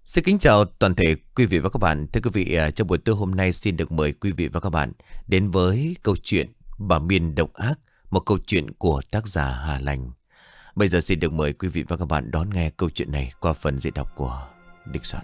Xin kính chào toàn thể quý vị và các bạn. Thưa quý vị, trong buổi tối hôm nay xin được mời quý vị và các bạn đến với câu chuyện Bà Miên Độc Ác, một câu chuyện của tác giả Hà Lành. Bây giờ xin được mời quý vị và các bạn đón nghe câu chuyện này qua phần diễn đọc của Địch Soạn.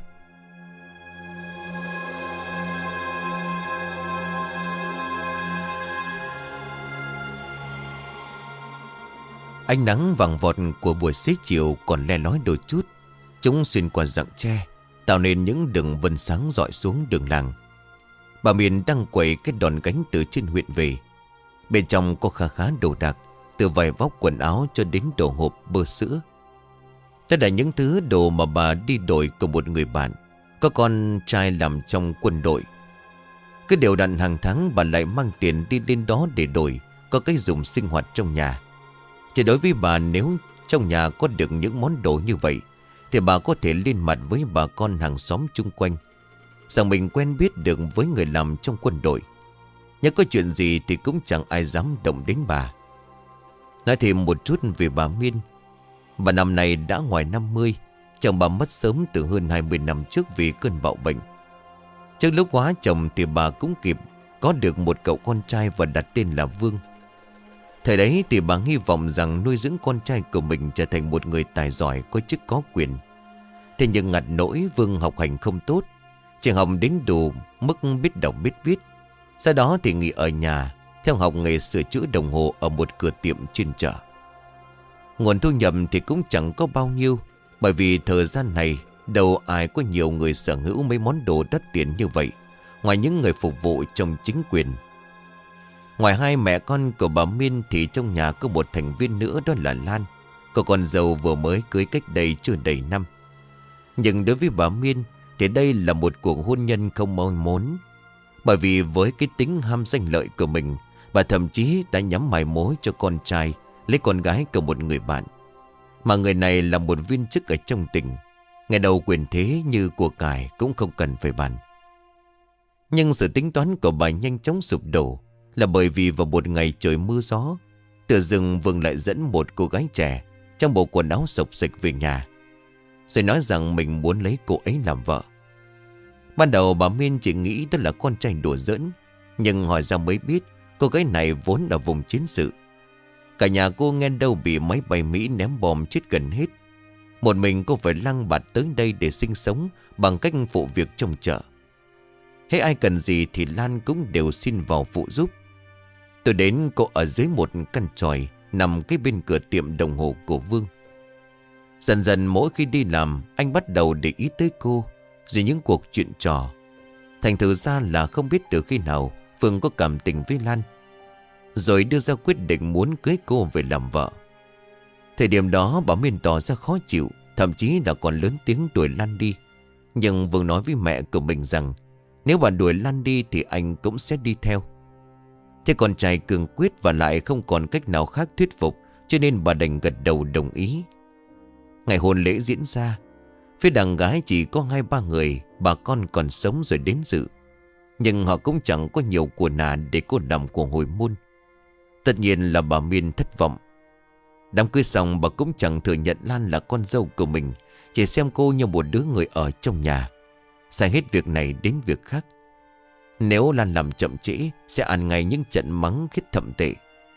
Ánh nắng vàng vọt của buổi xế chiều còn le lói đôi chút. Chúng xuyên qua rặng tre, tạo nên những đường vân sáng rọi xuống đường làng. Bà Miên đang quẩy cái đòn gánh từ trên huyện về. Bên trong có khá đồ đạc, từ vải vóc quần áo cho đến đồ hộp bơ sữa. Tất cả những thứ đồ mà bà đi đổi của một người bạn, có con trai làm trong quân đội. Cứ đều đặn hàng tháng bà lại mang tiền đi lên đó để đổi, có cái dùng sinh hoạt trong nhà. Chỉ đối với bà, nếu trong nhà có được những món đồ như vậy thì bà có thể lên mặt với bà con hàng xóm chung quanh rằng mình quen biết được với người làm trong quân đội. Nhưng có chuyện gì thì cũng chẳng ai dám động đến bà. Nói thêm một chút về bà Miên. Bà năm nay đã ngoài 50. Chồng bà mất sớm từ hơn 20 năm trước vì cơn bạo bệnh. Trước lúc hóa chồng thì bà cũng kịp có được một cậu con trai và đặt tên là Vương. Thời đấy thì bà hy vọng rằng nuôi dưỡng con trai của mình trở thành một người tài giỏi, có chức có quyền. Thế nhưng ngặt nỗi Vương học hành không tốt, chỉ học đến đủ mức biết đọc biết viết. Sau đó thì nghỉ ở nhà, theo học nghề sửa chữa đồng hồ ở một cửa tiệm trên chợ. Nguồn thu nhập thì cũng chẳng có bao nhiêu, bởi vì thời gian này đâu ai có nhiều người sở hữu mấy món đồ đắt tiền như vậy, ngoài những người phục vụ trong chính quyền. Ngoài hai mẹ con của bà Miên thì trong nhà có một thành viên nữa, đó là Lan, cô con dâu vừa mới cưới cách đây chưa đầy năm. Nhưng đối với bà Miên thì đây là một cuộc hôn nhân không mong muốn. Bởi vì với cái tính ham danh lợi của mình, bà thậm chí đã nhắm mài mối cho con trai lấy con gái của một người bạn. Mà người này là một viên chức ở trong tỉnh, ngày đầu quyền thế như của cải cũng không cần phải bàn. Nhưng sự tính toán của bà nhanh chóng sụp đổ, là bởi vì vào một ngày trời mưa gió, từ rừng Vương lại dẫn một cô gái trẻ trong bộ quần áo xộc xệch về nhà, rồi nói rằng mình muốn lấy cô ấy làm vợ. Ban đầu bà Miên chỉ nghĩ đó là con trai đùa giỡn, nhưng hỏi ra mới biết cô gái này vốn ở vùng chiến sự. Cả nhà cô nghe đâu bị máy bay Mỹ ném bom chết gần hết. Một mình cô phải lăng bạt tới đây để sinh sống bằng cách phụ việc trong chợ. Hễ ai cần gì thì Lan cũng đều xin vào phụ giúp. Tôi đến cô ở dưới một căn chòi nằm kế bên cửa tiệm đồng hồ của Vương. Dần dần mỗi khi đi làm, anh bắt đầu để ý tới cô, rồi những cuộc chuyện trò. Thành thử ra là không biết từ khi nào Vương có cảm tình với Lan, rồi đưa ra quyết định muốn cưới cô về làm vợ. Thời điểm đó bà Miên tỏ ra khó chịu, thậm chí là còn lớn tiếng đuổi Lan đi. Nhưng Vương nói với mẹ của mình rằng nếu bà đuổi Lan đi thì anh cũng sẽ đi theo. Thế con trai cường quyết và lại không còn cách nào khác thuyết phục, cho nên bà đành gật đầu đồng ý. Ngày hôn lễ diễn ra, phía đàn gái chỉ có 2-3 người bà con còn sống rồi đến dự. Nhưng họ cũng chẳng có nhiều của nà để cô làm của hồi môn. Tất nhiên là bà Miên thất vọng. Đám cưới xong bà cũng chẳng thừa nhận Lan là con dâu của mình, chỉ xem cô như một đứa người ở trong nhà, sai hết việc này đến việc khác. Nếu Lan làm chậm trễ sẽ ăn ngay những trận mắng khít thậm tệ,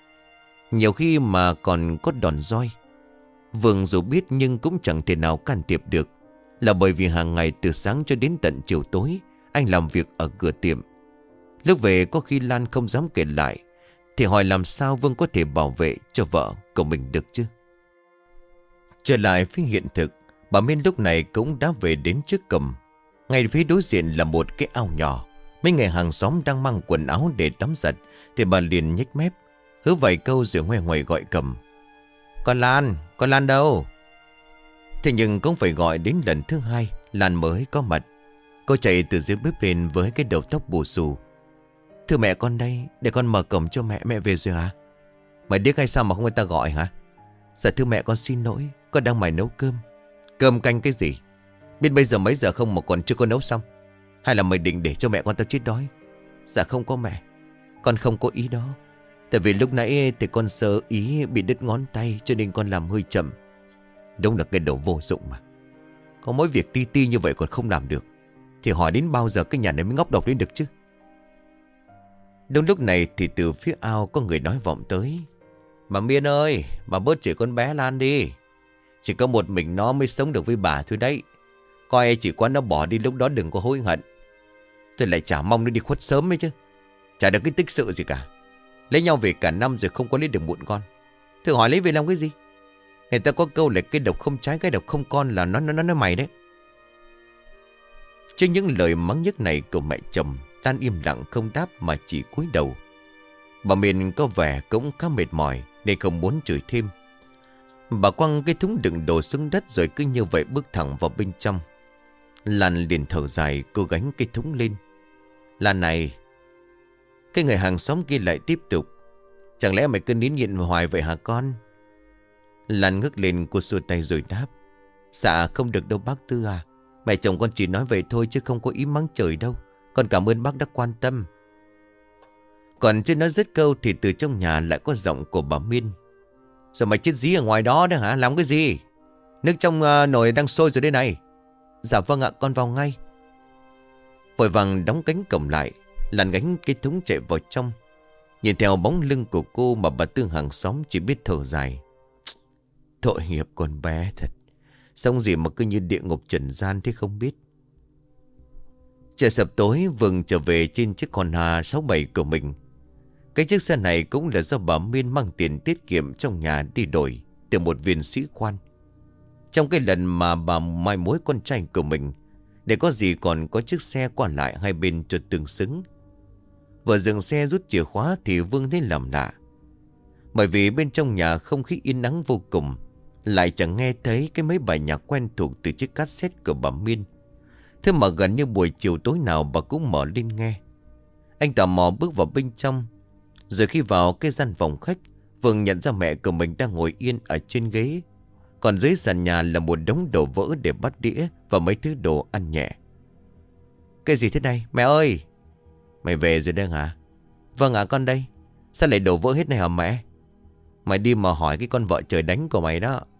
nhiều khi mà còn có đòn roi. Vương dù biết nhưng cũng chẳng thể nào can thiệp được, là bởi vì hàng ngày từ sáng cho đến tận chiều tối anh làm việc ở cửa tiệm. Lúc về có khi Lan không dám kể lại, thì hỏi làm sao Vương có thể bảo vệ cho vợ của mình được chứ. Trở lại phía hiện thực, bà Miên lúc này cũng đã về đến trước cổng. Ngay phía đối diện là một cái ao nhỏ. Mấy người hàng xóm đang mang quần áo để tắm giặt, thì bà liền nhếch mép hứa vài câu rồi ngoe ngoẩy gọi cầm: Con Lan đâu? Thế nhưng cũng phải gọi đến lần thứ hai Lan mới có mặt. Cô chạy từ dưới bếp lên với cái đầu tóc bù xù: Thưa mẹ, con đây, để con mở cổng cho mẹ. Mẹ về rồi hả? Mày điếc hay sao mà không người ta gọi hả? Dạ thưa mẹ, con xin lỗi, con đang mải nấu cơm. Cơm canh cái gì? Biết bây giờ mấy giờ không mà còn chưa có nấu xong? Hay là mày định để cho mẹ con tao chết đói? Dạ không có mẹ, con không có ý đó. Tại vì lúc nãy thì con sơ ý bị đứt ngón tay, cho nên con làm hơi chậm. Đúng là cái đồ vô dụng mà. Có mỗi việc ti ti như vậy còn không làm được, thì hỏi đến bao giờ cái nhà này mới ngóc đầu lên được chứ. Đúng lúc này thì từ phía ao có người nói vọng tới. Bà Miên ơi, bà bớt chửi con bé Lan đi. Chỉ có một mình nó mới sống được với bà thôi đấy. Coi chỉ có nó bỏ đi lúc đó đừng có hối hận. Tôi lại chả mong nó đi khuất sớm ấy chứ. Chả được cái tích sự gì cả. Lấy nhau về cả năm rồi không có lấy được mụn con. Thử hỏi lấy về làm cái gì? Người ta có câu là cái độc không trái cái độc không con, là nó mày đấy. Trước những lời mắng nhức này của mẹ chồng, Lan im lặng không đáp mà chỉ cúi đầu. Bà Miền có vẻ cũng khá mệt mỏi nên không muốn chửi thêm. Bà quăng cái thúng đựng đồ xuống đất rồi cứ như vậy bước thẳng vào bên trong. Lan liền thở dài, cô gánh cái thúng lên. Lan này. Cái người hàng xóm kia lại tiếp tục. Chẳng lẽ mày cứ nín nhịn hoài vậy hả con? Lan ngước lên, cô xua tay rồi đáp. Dạ không được đâu bác Tư à. Mẹ chồng con chỉ nói vậy thôi chứ không có ý mắng trời đâu. Con cảm ơn bác đã quan tâm. Còn chưa nói dứt câu thì từ trong nhà lại có giọng của bà Miên. Rồi mày chết dí ở ngoài đó đấy hả? Làm cái gì? Nước trong nồi đang sôi rồi đây này. Dạ vâng ạ, con vào ngay. Vội vàng đóng cánh cổng lại, Lan gánh cái thúng chạy vào trong. Nhìn theo bóng lưng của cô mà bà Tư hàng xóm chỉ biết thở dài. Tội nghiệp con bé thật. Sống gì mà cứ như địa ngục trần gian thế không biết. Trời sập tối, Vương trở về trên chiếc Honda 67 của mình. Cái chiếc xe này cũng là do bà Miên mang tiền tiết kiệm trong nhà đi đổi từ một viên sĩ quan. Trong cái lần mà bà mai mối con trai của mình, để có gì còn có chiếc xe qua lại hai bên cho tương xứng. Vừa dừng xe rút chìa khóa thì Vương lấy làm lạ. Bởi vì bên trong nhà không khí yên ắng vô cùng, lại chẳng nghe thấy cái mấy bài nhạc quen thuộc từ chiếc cassette của bà Miên. Thế mà gần như buổi chiều tối nào bà cũng mở lên nghe. Anh tò mò bước vào bên trong. Rồi khi vào cái gian phòng khách, Vương nhận ra mẹ của mình đang ngồi yên ở trên ghế. Còn dưới sàn nhà là một đống đồ vỡ để bắt đĩa và mấy thứ đồ ăn nhẹ. Cái gì thế này? Mẹ ơi! Mày về rồi đây hả? Vâng ạ, con đây. Sao lại đổ vỡ hết này hả mẹ? Mày đi mà hỏi cái con vợ trời đánh của mày đó.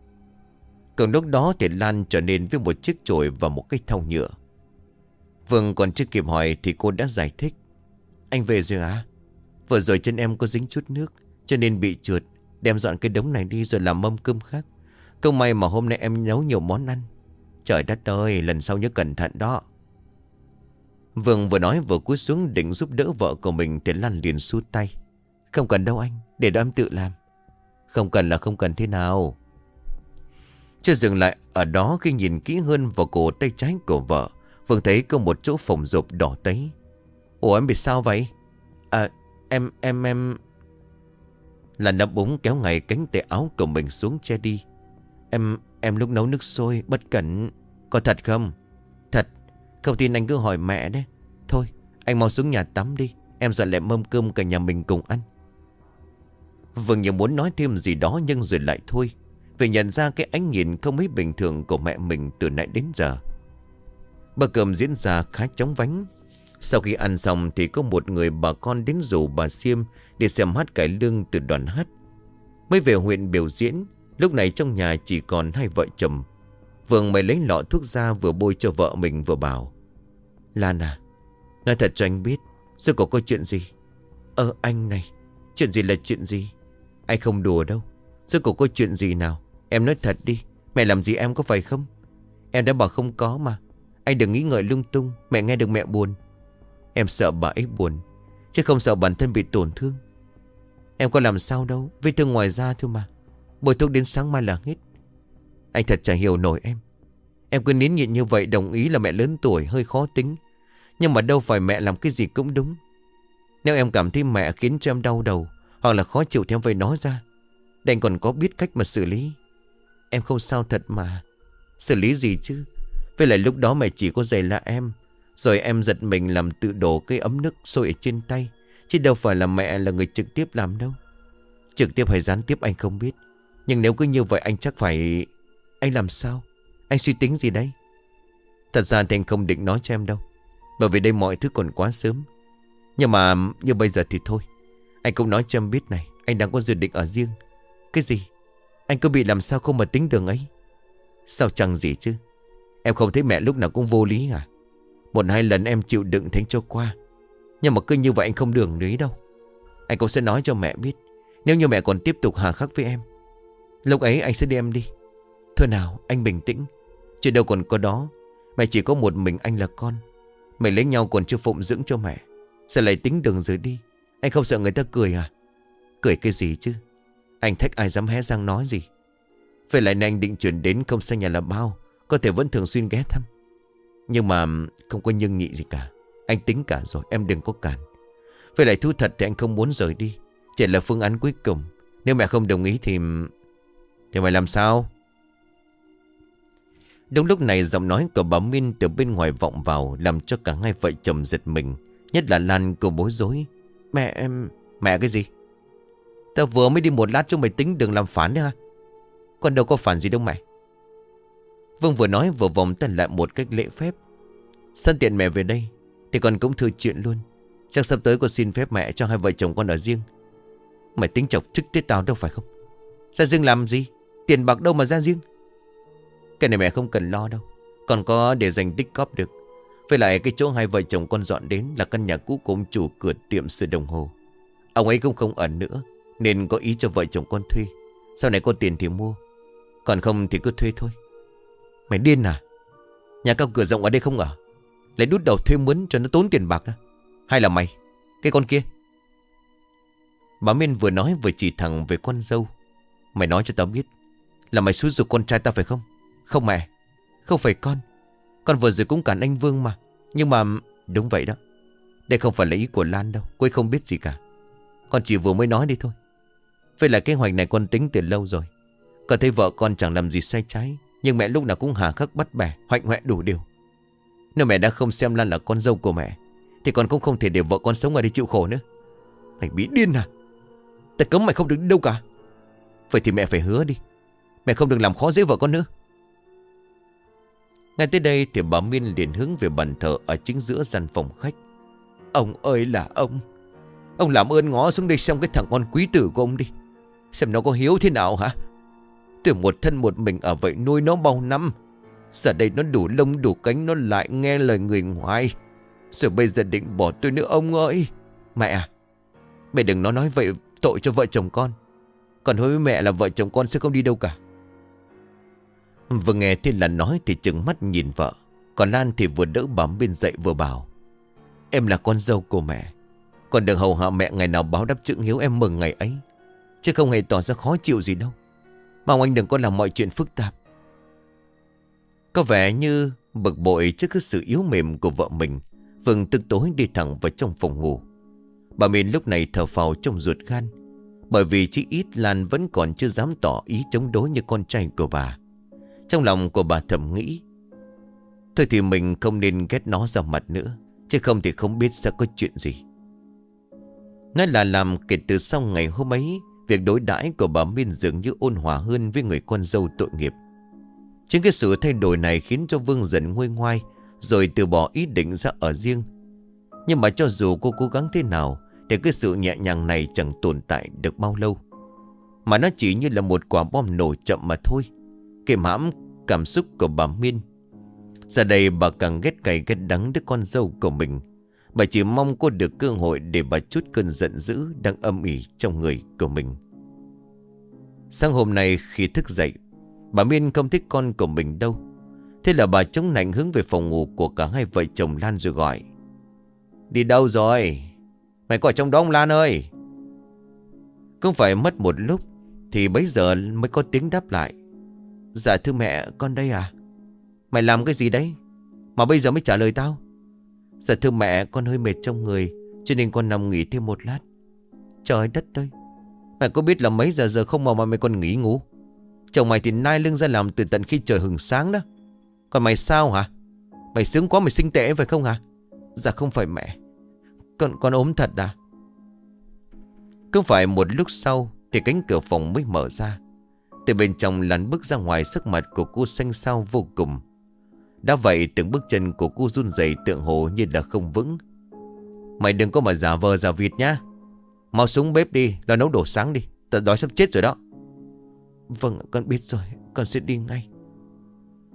Còn lúc đó thì Lan trở nên với một chiếc chổi và một cái thau nhựa. Vương còn chưa kịp hỏi thì cô đã giải thích. Anh về rồi hả? Vừa rồi chân em có dính chút nước cho nên bị trượt. Đem dọn cái đống này đi rồi làm mâm cơm khác. Không may mà hôm nay em nấu nhiều món ăn. Trời đất ơi, lần sau nhớ cẩn thận đó. Vương vừa nói vừa cúi xuống định giúp đỡ vợ của mình thì Lan liền xua tay. Không cần đâu anh, để đó em tự làm. Không cần là không cần thế nào. Chưa dừng lại ở đó, khi nhìn kỹ hơn vào cổ tay trái của vợ, Vương thấy có một chỗ phồng rộp đỏ tấy. Ủa em bị sao vậy? À em Là nấp búng kéo ngay cánh tay áo của mình xuống che đi. Em lúc nấu nước sôi bất cẩn. Có thật không? Thật. Không tin anh cứ hỏi mẹ đấy. Thôi anh mau xuống nhà tắm đi. Em dọn lại mâm cơm cả nhà mình cùng ăn. Vương như muốn nói thêm gì đó nhưng rồi lại thôi, vì nhận ra cái ánh nhìn không mấy bình thường của mẹ mình từ nãy đến giờ. Bữa cơm diễn ra khá chóng vánh. Sau khi ăn xong thì có một người bà con đến rủ bà Xiêm để xem hát cải lương từ đoàn hát. Mới về huyện biểu diễn, lúc này trong nhà chỉ còn hai vợ chồng. Vương mới lấy lọ thuốc ra vừa bôi cho vợ mình vừa bảo. Lan à, nói thật cho anh biết, rốt cuộc có chuyện gì? Anh này, chuyện gì là chuyện gì? Anh không đùa đâu. Rốt cuộc có chuyện gì nào? Em nói thật đi, mẹ làm gì em có phải không? Em đã bảo không có mà. Anh đừng nghĩ ngợi lung tung, mẹ nghe được mẹ buồn. Em sợ bà ấy buồn, chứ không sợ bản thân bị tổn thương. Em có làm sao đâu, vết thương ngoài da thôi mà. Bôi thuốc đến sáng mai là hết. Anh thật chả hiểu nổi em. Em cứ nín nhịn như vậy đồng ý là mẹ lớn tuổi hơi khó tính. Nhưng mà đâu phải mẹ làm cái gì cũng đúng. Nếu em cảm thấy mẹ khiến cho em đau đầu hoặc là khó chịu thì em phải nói ra, để anh còn có biết cách mà xử lý. Em không sao thật mà. Xử lý gì chứ? Với lại lúc đó mẹ chỉ có giày là em. Rồi em giật mình làm tự đổ cái ấm nước sôi ở trên tay, chứ đâu phải là mẹ là người trực tiếp làm đâu. Trực tiếp hay gián tiếp anh không biết, nhưng nếu cứ như vậy anh chắc phải... Anh làm sao? Anh suy tính gì đấy? Thật ra thì anh không định nói cho em đâu, bởi vì đây mọi thứ còn quá sớm. Nhưng mà như bây giờ thì thôi, anh cũng nói cho em biết này. Anh đang có dự định ở riêng. Cái gì? Anh cứ bị làm sao không mà tính đường ấy? Sao chẳng gì chứ? Em không thấy mẹ lúc nào cũng vô lý à? Một hai lần em chịu đựng thánh cho qua, nhưng mà cứ như vậy anh không đường lý đâu. Anh cũng sẽ nói cho mẹ biết, nếu như mẹ còn tiếp tục hà khắc với em, lúc ấy anh sẽ đưa em đi. Thôi nào anh bình tĩnh. Chuyện đâu còn có đó. Mẹ chỉ có một mình anh là con. Mày lấy nhau còn chưa phụng dưỡng cho mẹ, sao lại tính đường rời đi? Anh không sợ người ta cười à? Cười cái gì chứ? Anh thách ai dám hé răng nói gì. Vậy lại anh định chuyển đến không xa nhà là bao, có thể vẫn thường xuyên ghé thăm. Nhưng mà không có nhưng nhị gì cả. Anh tính cả rồi, em đừng có cản. Vậy lại thú thật thì anh không muốn rời đi, chỉ là phương án cuối cùng. Nếu mẹ không đồng ý thì mày làm sao? Đúng lúc này giọng nói của bà Min từ bên ngoài vọng vào, làm cho cả hai vợ chồng giật mình. Nhất là Lan, cô bối rối. Mẹ cái gì? Tao vừa mới đi một lát, chúng mày tính đừng làm phản nữa ha? Con đâu có phản gì đâu mẹ. Vương vừa nói vừa vòng tay lại một cách lễ phép. Sẵn tiện mẹ về đây thì con cũng thư chuyện luôn. Chắc sắp tới con xin phép mẹ cho hai vợ chồng con ở riêng. Mày tính chọc chức tới tao đâu phải không? Ra riêng làm gì? Tiền bạc đâu mà ra riêng? Cái này mẹ không cần lo đâu, còn có để dành tích cóp được. Với lại cái chỗ hai vợ chồng con dọn đến là căn nhà cũ của ông chủ cửa tiệm sửa đồng hồ. Ông ấy cũng không ở nữa, nên có ý cho vợ chồng con thuê. Sau này có tiền thì mua, còn không thì cứ thuê thôi. Mày điên à? Nhà cao cửa rộng ở đây không ở, lại đút đầu thuê mướn cho nó tốn tiền bạc đó. Hay là mày, cái con kia? Bà Miên vừa nói vừa chỉ thẳng về con dâu. Mày nói cho tao biết là mày xúi giục con trai tao phải không? Không mẹ, không phải con. Con vừa rồi cũng cản anh Vương mà. Nhưng mà đúng vậy đó, đây không phải là ý của Lan đâu. Cô ấy không biết gì cả. Con chỉ vừa mới nói đi thôi. Vậy là kế hoạch này con tính từ lâu rồi. Con thấy vợ con chẳng làm gì sai trái, nhưng mẹ lúc nào cũng hà khắc bắt bẻ, hoạnh hoẹ đủ điều. Nếu mẹ đã không xem Lan là con dâu của mẹ thì con cũng không thể để vợ con sống ở đây chịu khổ nữa. Mày bị điên à? Ta cấm mày không được đi đâu cả. Vậy thì mẹ phải hứa đi, mẹ không được làm khó dễ vợ con nữa. Ngay tới đây thì bà Miên liền hướng về bàn thờ ở chính giữa gian phòng khách. Ông ơi là ông làm ơn ngó xuống đây xem cái thằng con quý tử của ông đi, xem nó có hiếu thế nào hả? Từ một thân một mình ở vậy nuôi nó bao năm, giờ đây nó đủ lông đủ cánh, nó lại nghe lời người ngoài, rồi bây giờ định bỏ tôi nữa ông ơi. Mẹ à, mẹ đừng nói vậy tội cho vợ chồng con. Còn hối với mẹ là vợ chồng con sẽ không đi đâu cả. Vừa nghe Thiên Lan nói thì trừng mắt nhìn vợ. Còn Lan thì vừa đỡ bám bên dậy vừa bảo: Em là con dâu của mẹ, còn được hầu hạ mẹ ngày nào báo đáp chữ hiếu em mừng ngày ấy, chứ không hề tỏ ra khó chịu gì đâu. Mong anh đừng có làm mọi chuyện phức tạp. Có vẻ như bực bội trước cái sự yếu mềm của vợ mình, Vương tức tối đi thẳng vào trong phòng ngủ. Bà Miên lúc này thở phào trong ruột gan, bởi vì chỉ ít Lan vẫn còn chưa dám tỏ ý chống đối như con trai của bà. Trong lòng của bà thầm nghĩ: thôi thì mình không nên ghét nó ra mặt nữa, chứ không thì không biết sẽ có chuyện gì. Ngay là làm kể từ sau ngày hôm ấy, việc đối đãi của bà Miên dường như ôn hòa hơn với người con dâu tội nghiệp. Chính cái sự thay đổi này khiến cho Vương dần nguôi ngoai, rồi từ bỏ ý định ra ở riêng. Nhưng mà cho dù cô cố gắng thế nào thì cái sự nhẹ nhàng này chẳng tồn tại được bao lâu, mà nó chỉ như là một quả bom nổ chậm mà thôi, kiềm hãm cảm xúc của bà Miên. Giờ đây bà càng ghét cay ghét đắng đứa con dâu của mình. Bà chỉ mong có được cơ hội để bà trút cơn giận dữ đang âm ỉ trong người của mình. Sáng hôm nay khi thức dậy, bà Miên không thích con của mình đâu. Thế là bà chống nạnh hướng về phòng ngủ của cả hai vợ chồng Lan rồi gọi: Đi đâu rồi? Mày có ở trong đó không Lan ơi? Cũng phải mất một lúc thì bấy giờ mới có tiếng đáp lại: Dạ thưa mẹ, con đây à. Mày làm cái gì đấy mà bây giờ mới trả lời tao? Dạ thưa mẹ, con hơi mệt trong người, cho nên con nằm nghỉ thêm một lát. Trời đất ơi, mày có biết là mấy giờ không mà mày còn nghỉ ngủ? Chồng mày thì nai lưng ra làm từ tận khi trời hừng sáng đó. Còn mày sao hả? Mày sướng quá, mày sinh tệ phải không hả? Dạ không phải mẹ, con ốm thật à? Cứ phải một lúc sau thì cánh cửa phòng mới mở ra. Từ bên trong Lan bước ra ngoài, sắc mặt của cô xanh xao vô cùng. Đã vậy từng bước chân của cô run rẩy tượng hồ như là không vững. Mày đừng có mà giả vờ giả vịt nhá. Mau xuống bếp đi, lo nấu đồ sáng đi, tao đói sắp chết rồi đó. Vâng, con biết rồi, con sẽ đi ngay.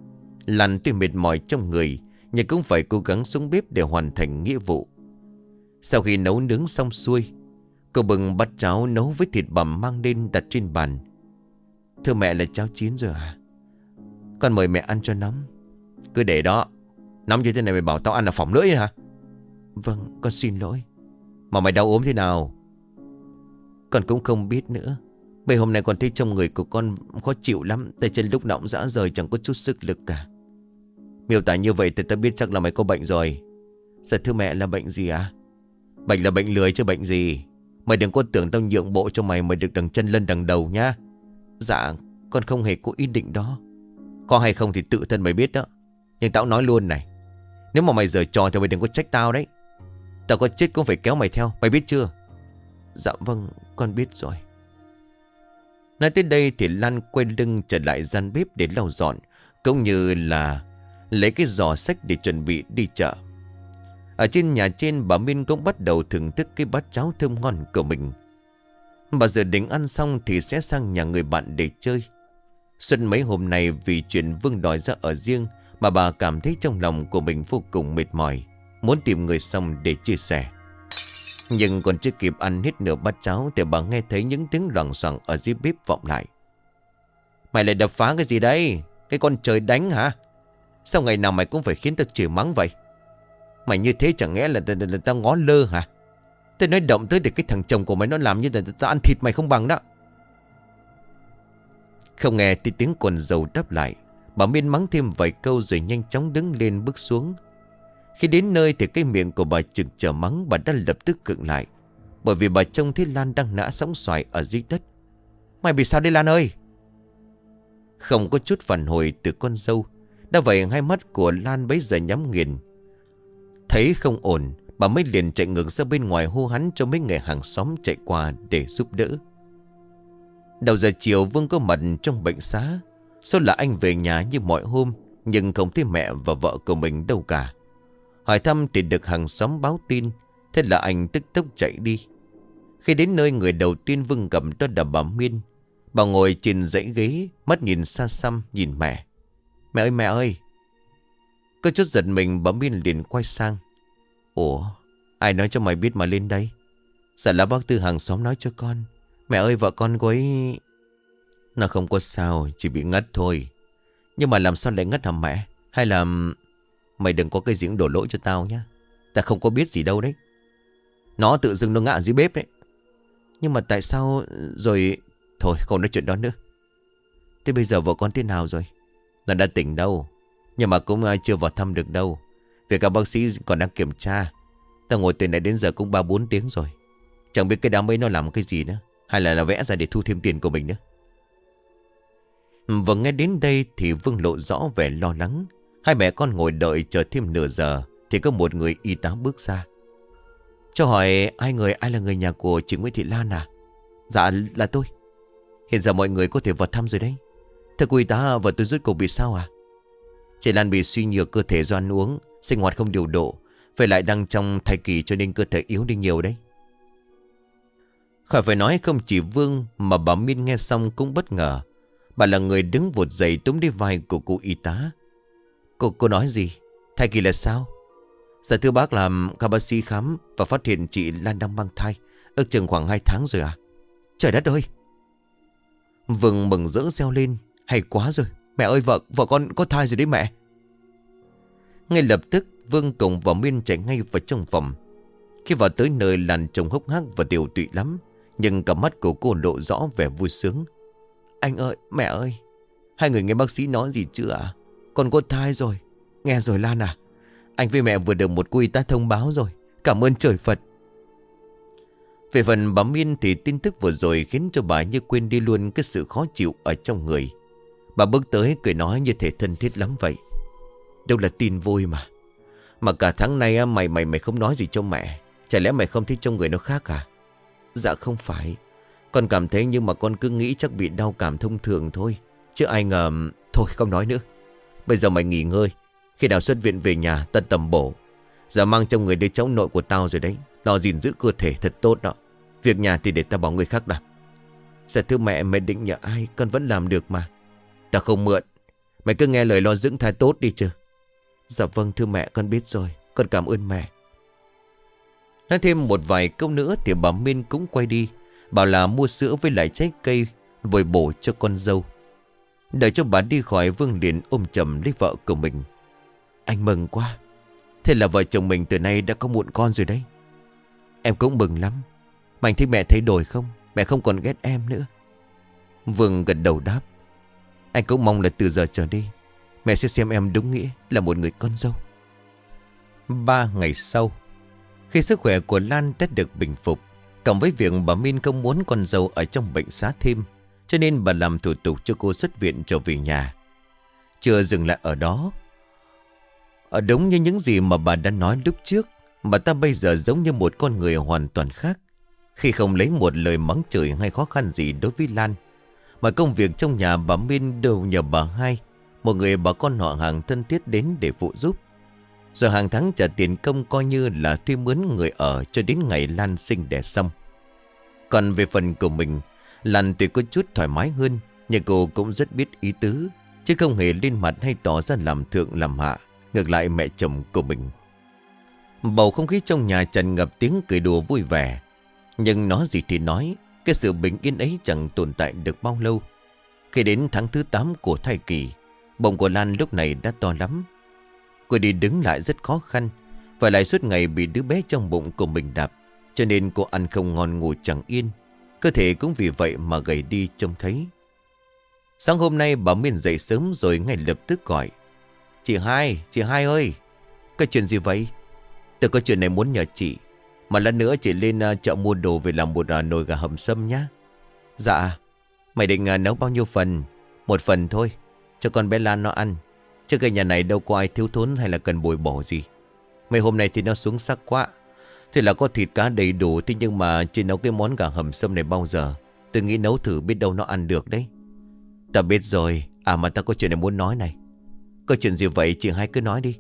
Lan tuy mệt mỏi trong người, nhưng cũng phải cố gắng xuống bếp để hoàn thành nghĩa vụ. Sau khi nấu nướng xong xuôi, cô bưng bát cháo nấu với thịt bằm mang lên đặt trên bàn. Thưa mẹ, là cháo chín rồi à? Con mời mẹ ăn cho nóng. Cứ để đó. Nóng như thế này mày bảo tao ăn là phỏng lưỡi hả? Vâng, con xin lỗi. Mà mày đau ốm thế nào? Con cũng không biết nữa. Mấy hôm nay con thấy trong người của con khó chịu lắm. Tay chân lúc nào cũng rã rời, chẳng có chút sức lực cả. Miêu tả như vậy thì tao biết chắc là mày có bệnh rồi. Dạ thưa mẹ, là bệnh gì à? Bệnh là bệnh lười chứ bệnh gì. Mày đừng có tưởng tao nhượng bộ cho mày được đằng chân lên đằng đầu nhá. Dạ, con không hề có ý định đó. Có hay không thì tự thân mày biết đó. Nhưng tao nói luôn này, nếu mà mày giở trò thì mày đừng có trách tao đấy. Tao có chết cũng phải kéo mày theo, mày biết chưa? Dạ vâng, con biết rồi. Nói tới đây thì Lan quay lưng trở lại gian bếp để lau dọn, cũng như là lấy cái giỏ xách để chuẩn bị đi chợ. Ở trên nhà trên, bà Miên cũng bắt đầu thưởng thức cái bát cháo thơm ngon của mình. Bà dự định ăn xong thì sẽ sang nhà người bạn để chơi. Xuân mấy hôm nay vì chuyện Vương đòi ra ở riêng mà bà cảm thấy trong lòng của mình vô cùng mệt mỏi, muốn tìm người xong để chia sẻ. Nhưng còn chưa kịp ăn hết nửa bát cháo thì bà nghe thấy những tiếng loảng xoảng ở dưới bếp vọng lại. Mày lại đập phá cái gì đây? Cái con trời đánh hả? Sao ngày nào mày cũng phải khiến tao chửi mắng vậy? Mày như thế chẳng lẽ là tao ngó lơ hả? Tao nói động tới để cái thằng chồng của mày nó làm như là tao ăn thịt mày không bằng đó. Không nghe thì tiếng con dâu đáp lại, bà Miên mắng thêm vài câu rồi nhanh chóng đứng lên bước xuống. Khi đến nơi thì cái miệng của bà chực chờ mắng, bà đã lập tức khựng lại, bởi vì bà trông thấy Lan đang ngã sóng xoài ở dưới đất. Mày bị sao đây Lan ơi? Không có chút phản hồi từ con dâu. Đã vậy hai mắt của Lan bấy giờ nhắm nghiền. Thấy không ổn, bà mới liền chạy ngược ra bên ngoài hô hắn cho mấy người hàng xóm chạy qua để giúp đỡ. Đầu giờ chiều Vương có mặt trong bệnh xá. Số là anh về nhà như mọi hôm, nhưng không thấy mẹ và vợ của mình đâu cả. Hỏi thăm thì được hàng xóm báo tin. Thế là anh tức tốc chạy đi. Khi đến nơi, người đầu tiên Vương gặp đó là bà Miên. Bà ngồi trên dãy ghế, mắt nhìn xa xăm nhìn mẹ. Mẹ ơi, mẹ ơi! Có chút giật mình, bà Miên liền quay sang. Ủa, ai nói cho mày biết mà lên đây? Dạ là bác Tư hàng xóm nói cho con. Mẹ ơi, vợ con cô ấy... Nó không có sao, chỉ bị ngất thôi. Nhưng mà làm sao lại ngất hả mẹ? Hay là... Mày đừng có cái giếng đổ lỗi cho tao nhá. Ta không có biết gì đâu đấy. Nó tự dưng nó ngã dưới bếp đấy. Nhưng mà tại sao rồi... Thôi không nói chuyện đó nữa. Thế bây giờ vợ con thế nào rồi? Nó đã tỉnh đâu, nhưng mà cũng chưa vào thăm được đâu. Vì các bác sĩ còn đang kiểm tra. Tao ngồi từ nãy đến giờ cũng 3-4 tiếng rồi. Chẳng biết cái đám ấy nó làm cái gì nữa, hay là vẽ ra để thu thêm tiền của mình nữa. Vừa nghe đến đây thì Vương lộ rõ vẻ lo lắng. Hai mẹ con ngồi đợi chờ thêm nửa giờ thì có một người y tá bước ra. Cho hỏi ai là người nhà của chị Nguyễn Thị Lan à? Dạ là tôi. Hiện giờ mọi người có thể vào thăm rồi đấy. Thưa cô y tá, vợ tôi rốt cuộc bị sao à? Chị Lan bị suy nhược cơ thể do ăn uống, sinh hoạt không điều độ, vậy lại đang trong thai kỳ cho nên cơ thể yếu đi nhiều đấy. Khỏi phải nói, không chỉ Vương mà bà Miên nghe xong cũng bất ngờ. Bà là người đứng vụt dậy túm đi vai của cô y tá. Cô nói gì? Thai kỳ là sao? Dạ thưa bác, là các bác sĩ khám và phát hiện chị Lan đang mang thai, ước chừng khoảng 2 tháng rồi à? Trời đất ơi! Vương mừng rỡ reo lên. Hay quá rồi! Mẹ ơi, vợ con có thai rồi đấy mẹ! Ngay lập tức Vương cùng và Miên chạy ngay vào trong phòng. Khi vào tới nơi, Lan trông hốc hác và tiều tụy lắm, nhưng cả mắt của cô lộ rõ vẻ vui sướng. Anh ơi, mẹ ơi! Hai người nghe bác sĩ nói gì chưa ạ? Con có thai rồi. Nghe rồi Lan à? Anh với mẹ vừa được một cô y tá thông báo rồi. Cảm ơn trời Phật. Về phần bà Miên thì tin tức vừa rồi khiến cho bà như quên đi luôn cái sự khó chịu ở trong người. Bà bước tới cười nói như thể thân thiết lắm vậy. Đâu là tin vui mà. Mà cả tháng nay mày không nói gì cho mẹ. Chả lẽ mày không thấy trong người nó khác à? Dạ không phải. Con cảm thấy nhưng mà con cứ nghĩ chắc bị đau cảm thông thường thôi. Chứ ai ngờ... Thôi không nói nữa. Bây giờ mày nghỉ ngơi. Khi nào xuất viện về nhà ta tầm bổ. Giờ mang trong người đứa cháu nội của tao rồi đấy. Lo gìn giữ cơ thể thật tốt đó. Việc nhà thì để ta bảo người khác làm. Dạ thưa mẹ định nhờ ai con vẫn làm được mà. Ta không mượn. Mẹ cứ nghe lời lo dưỡng thai tốt đi chứ. Dạ vâng thưa mẹ, con biết rồi. Con cảm ơn mẹ. Nói thêm một vài câu nữa thì bà Miên cũng quay đi, bảo là mua sữa với lại trái cây bồi bổ cho con dâu. Đợi cho bà đi khỏi, Vương liền ôm chầm lấy vợ của mình. Anh mừng quá. Thế là vợ chồng mình từ nay đã có muộn con rồi đấy. Em cũng mừng lắm. Mà anh thấy mẹ thay đổi không? Mẹ không còn ghét em nữa. Vương gật đầu đáp. Anh cũng mong là từ giờ trở đi mẹ sẽ xem em đúng nghĩa là một người con dâu. 3 ngày sau, khi sức khỏe của Lan đã được bình phục, cộng với việc bà Min không muốn con dâu ở trong bệnh xá thêm, cho nên bà làm thủ tục cho cô xuất viện trở về nhà. Chưa dừng lại ở đó. Đúng như những gì mà bà đã nói lúc trước, bà ta bây giờ giống như một con người hoàn toàn khác. Khi không lấy một lời mắng chửi hay khó khăn gì đối với Lan, mà công việc trong nhà bà Min đều nhờ bà Hai, một người bà con họ hàng thân thiết, đến để phụ giúp. Rồi hàng tháng trả tiền công coi như là thuê mướn người ở cho đến ngày Lan sinh đẻ xong. Còn về phần của mình, Lan tuy có chút thoải mái hơn, nhưng cô cũng rất biết ý tứ, chứ không hề lên mặt hay tỏ ra làm thượng làm hạ, ngược lại mẹ chồng của mình. Bầu không khí trong nhà tràn ngập tiếng cười đùa vui vẻ. Nhưng nói gì thì nói, cái sự bình yên ấy chẳng tồn tại được bao lâu. Khi đến tháng thứ 8 của thai kỳ, bụng của Lan lúc này đã to lắm. Cô đi đứng lại rất khó khăn, và lại suốt ngày bị đứa bé trong bụng của mình đạp, cho nên cô ăn không ngon ngủ chẳng yên. Cơ thể cũng vì vậy mà gầy đi trông thấy. Sáng hôm nay bà Miên dậy sớm rồi ngay lập tức gọi. Chị Hai ơi, cái chuyện gì vậy? Tôi có chuyện này muốn nhờ chị. Mà lát nữa chị lên chợ mua đồ về làm một nồi gà hầm sâm nhá. Dạ. Mày định nấu bao nhiêu phần? Một phần thôi, cho con bé Lan nó ăn. Chứ cái nhà này đâu có ai thiếu thốn hay là cần bồi bổ gì. Mấy hôm nay thì nó xuống sắc quá. Thế là có thịt cá đầy đủ. Thế nhưng mà chị nấu cái món gà hầm sâm này bao giờ? Tôi nghĩ nấu thử biết đâu nó ăn được đấy. Ta biết rồi. À mà ta có chuyện này muốn nói này. Có chuyện gì vậy chị Hai cứ nói đi.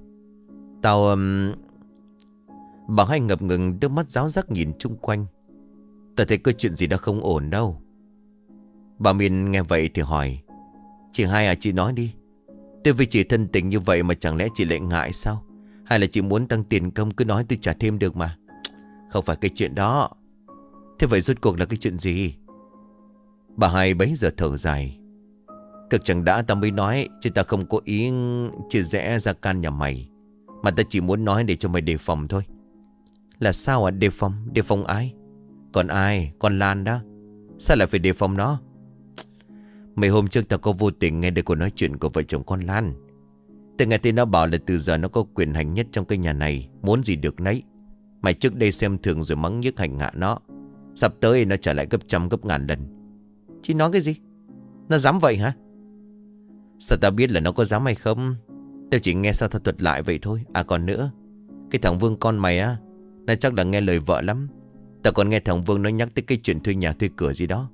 Bà Hai ngập ngừng, đôi mắt ráo rắc nhìn chung quanh. Ta thấy có chuyện gì đó không ổn đâu. Bà Miên nghe vậy thì hỏi. Chị Hai à, chị nói đi. Tôi với chị thân tình như vậy mà chẳng lẽ chị lại ngại sao? Hay là chị muốn tăng tiền công, cứ nói tôi trả thêm được mà. Không phải cái chuyện đó. Thế vậy rốt cuộc là cái chuyện gì? Bà Hai bấy giờ thở dài. Cực chẳng đã tao mới nói, chứ ta không có ý chia rẽ ra can nhà mày, mà ta chỉ muốn nói để cho mày đề phòng thôi. Là sao à? Đề phòng? Đề phòng ai? Còn ai? Con Lan đó. Sao lại phải đề phòng nó? Mấy hôm trước tao có vô tình nghe được cuộc nói chuyện của vợ chồng con Lan. Từ nghe tin nó bảo là từ giờ nó có quyền hành nhất trong cái nhà này, muốn gì được nấy. Mày trước đây xem thường rồi mắng nhiếc hành hạ nó, sắp tới nó trả lại gấp trăm gấp ngàn lần. Chị nói cái gì? Nó dám vậy hả? Sao tao biết là nó có dám hay không? Tao chỉ nghe sao tao thuật lại vậy thôi. À còn nữa, cái thằng Vương con mày á, nó chắc là nghe lời vợ lắm. Tao còn nghe thằng Vương nó nhắc tới cái chuyện thuê nhà thuê cửa gì đó.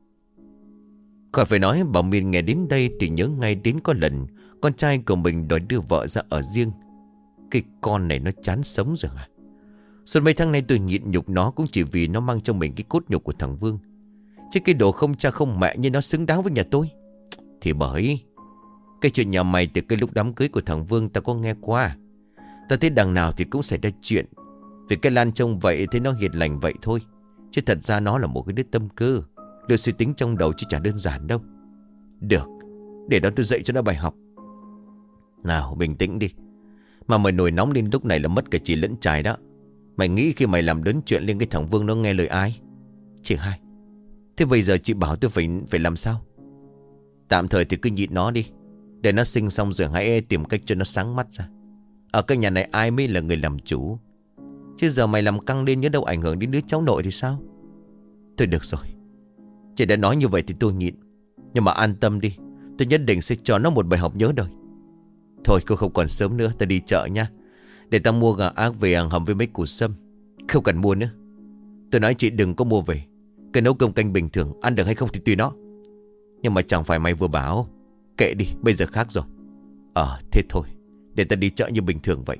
Khỏi phải nói, bà Miên nghe đến đây thì nhớ ngay đến có lần con trai của mình đòi đưa vợ ra ở riêng. Cái con này nó chán sống rồi à? Suốt mấy tháng nay tôi nhịn nhục nó cũng chỉ vì nó mang trong mình cái cốt nhục của thằng Vương. Chứ cái đồ không cha không mẹ như nó xứng đáng với nhà tôi. Thì bởi cái chuyện nhà mày từ cái lúc đám cưới của thằng Vương tao có nghe qua. Tao thấy đằng nào thì cũng xảy ra chuyện. Vì cái Lan trông vậy thế nó hiền lành vậy thôi, chứ thật ra nó là một cái đứa tâm cơ, được suy tính trong đầu chứ chả đơn giản đâu. Được, để đó tôi dạy cho nó bài học. Nào bình tĩnh đi. Mà mày nổi nóng lên lúc này là mất cả chị lẫn trai đó. Mày nghĩ khi mày làm lớn chuyện lên cái thằng Vương nó nghe lời ai? Chị Hai. Thế bây giờ chị bảo tôi phải làm sao? Tạm thời thì cứ nhịn nó đi, để nó sinh xong rồi hãy tìm cách cho nó sáng mắt ra. Ở cái nhà này ai mới là người làm chủ? Chứ giờ mày làm căng lên nhớ đâu ảnh hưởng đến đứa cháu nội thì sao? Thôi được rồi, chị đã nói như vậy thì tôi nhịn. Nhưng mà an tâm đi, tôi nhất định sẽ cho nó một bài học nhớ đời. Thôi cô không còn sớm nữa, ta đi chợ nha. Để ta mua gà ác về hàng hầm với mấy củ sâm. Không cần mua nữa. Tôi nói chị đừng có mua về, cứ nấu cơm canh bình thường, ăn được hay không thì tùy nó. Nhưng mà chẳng phải mày vừa bảo. Kệ đi, bây giờ khác rồi. Thế thôi, để ta đi chợ như bình thường vậy.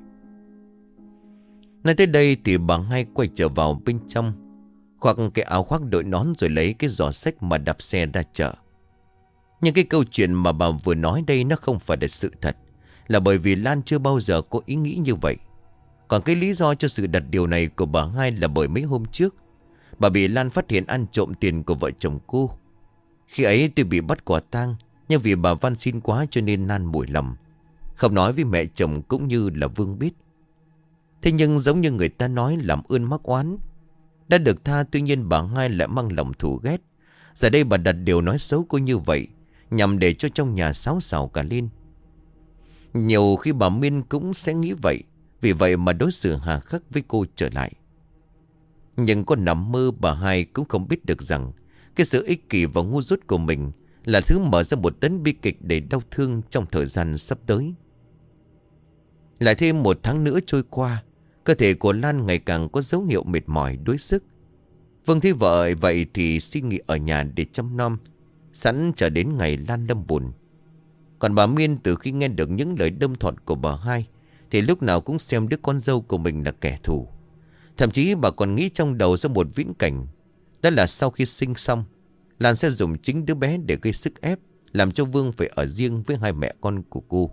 Nói tới đây thì bà Hai quay trở vào bên trong, khoác cái áo khoác đội nón rồi lấy cái giỏ xách mà đạp xe ra chợ. Nhưng cái câu chuyện mà bà vừa nói đây nó không phải là sự thật. Là bởi vì Lan chưa bao giờ có ý nghĩ như vậy. Còn cái lý do cho sự đặt điều này của bà hai là bởi mấy hôm trước bà bị Lan phát hiện ăn trộm tiền của vợ chồng cô. Khi ấy tôi bị bắt quả tang, nhưng vì bà van xin quá cho nên Lan mủi lòng, không nói với mẹ chồng cũng như là Vương biết. Thế nhưng giống như người ta nói, làm ơn mắc oán. Đã được tha, tuy nhiên bà hai lại mang lòng thù ghét. Giờ đây bà đặt điều nói xấu cô như vậy nhằm để cho trong nhà xáo xào cả lên. Nhiều khi bà Miên cũng sẽ nghĩ vậy, vì vậy mà đối xử hà khắc với cô trở lại. Nhưng có nằm mơ bà hai cũng không biết được rằng cái sự ích kỷ và ngu dốt của mình là thứ mở ra một tấn bi kịch để đau thương trong thời gian sắp tới. Lại thêm một tháng nữa trôi qua, cơ thể của Lan ngày càng có dấu hiệu mệt mỏi, đuối sức. Vương thấy vợ vậy thì xin nghỉ ở nhà để chăm nom, sẵn chờ đến ngày Lan lâm bồn. Còn bà Miên từ khi nghe được những lời đâm thọt của bà hai thì lúc nào cũng xem đứa con dâu của mình là kẻ thù. Thậm chí bà còn nghĩ trong đầu ra một viễn cảnh, đó là sau khi sinh xong, Lan sẽ dùng chính đứa bé để gây sức ép, làm cho Vương phải ở riêng với hai mẹ con của cô.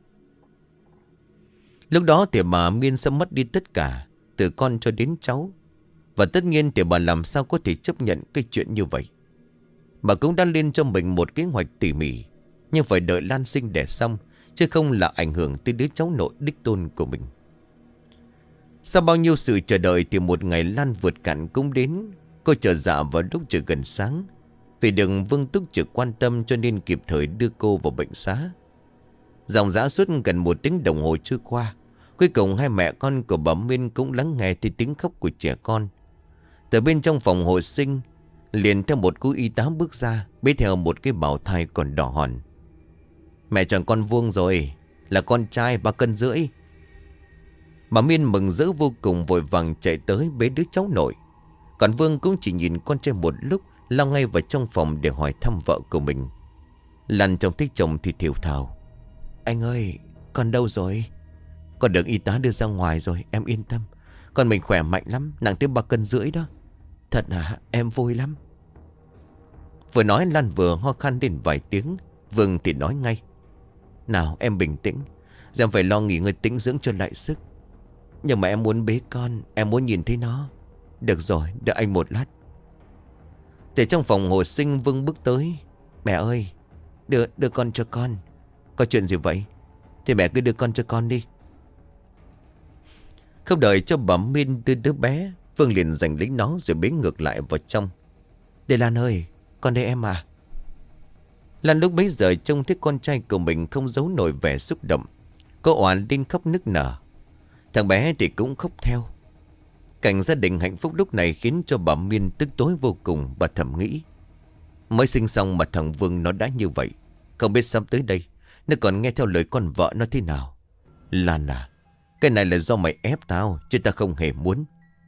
Lúc đó thì bà Miên sẽ mất đi tất cả, từ con cho đến cháu. Và tất nhiên thì bà làm sao có thể chấp nhận cái chuyện như vậy. Bà cũng đã lên cho mình một kế hoạch tỉ mỉ, nhưng phải đợi Lan sinh đẻ xong, chứ không là ảnh hưởng tới đứa cháu nội đích tôn của mình. Sau bao nhiêu sự chờ đợi thì một ngày Lan vượt cạn cũng đến. Cô chờ dạ vào lúc trời gần sáng. Vì được Vương túc trực quan tâm cho nên kịp thời đưa cô vào bệnh xá. Dòng dã suốt gần 1 tiếng đồng hồ trôi qua. Cuối cùng hai mẹ con của bà Miên cũng lắng nghe thấy tiếng khóc của trẻ con. Từ bên trong phòng hồi sinh, liền theo một cô y tá bước ra, bế theo một cái bào thai còn đỏ hòn. Mẹ chọn con Vuông rồi, là con trai 3,5 cân. Bà Miên mừng rỡ vô cùng, vội vàng chạy tới bế đứa cháu nội. Còn Vương cũng chỉ nhìn con trai một lúc, lao ngay vào trong phòng để hỏi thăm vợ của mình. Lan trông thấy chồng thì thều thào: Anh ơi, con đâu rồi? Con được y tá đưa ra ngoài rồi, em yên tâm. Con mình khỏe mạnh lắm, nặng tới 3,5 cân đó. Thật hả? Em vui lắm. Vừa nói Lan vừa ho khan đến vài tiếng. Vương thì nói ngay: Nào em bình tĩnh, em phải lo nghỉ ngơi tĩnh dưỡng cho lại sức. Nhưng mà em muốn bế con, em muốn nhìn thấy nó. Được rồi, đợi anh một lát. Từ trong phòng hồi sinh, Vương bước tới: Mẹ ơi, đưa con cho con. Có chuyện gì vậy? Thì mẹ cứ đưa con cho con đi. Không đợi cho bà Miên đưa đứa bé, Vương liền giành lấy nó rồi bế ngược lại vào trong. Đây Lan ơi, con đây em à. Lan lúc bấy giờ trông thấy con trai của mình không giấu nổi vẻ xúc động. Cô oán lên khóc nức nở. Thằng bé thì cũng khóc theo. Cảnh gia đình hạnh phúc lúc này khiến cho bà Miên tức tối vô cùng. Bà thầm nghĩ: Mới sinh xong mà thằng Vương nó đã như vậy, không biết sắp tới đây nó còn nghe theo lời con vợ nó thế nào. Lan à, cái này là do mày ép tao, chứ ta không hề muốn.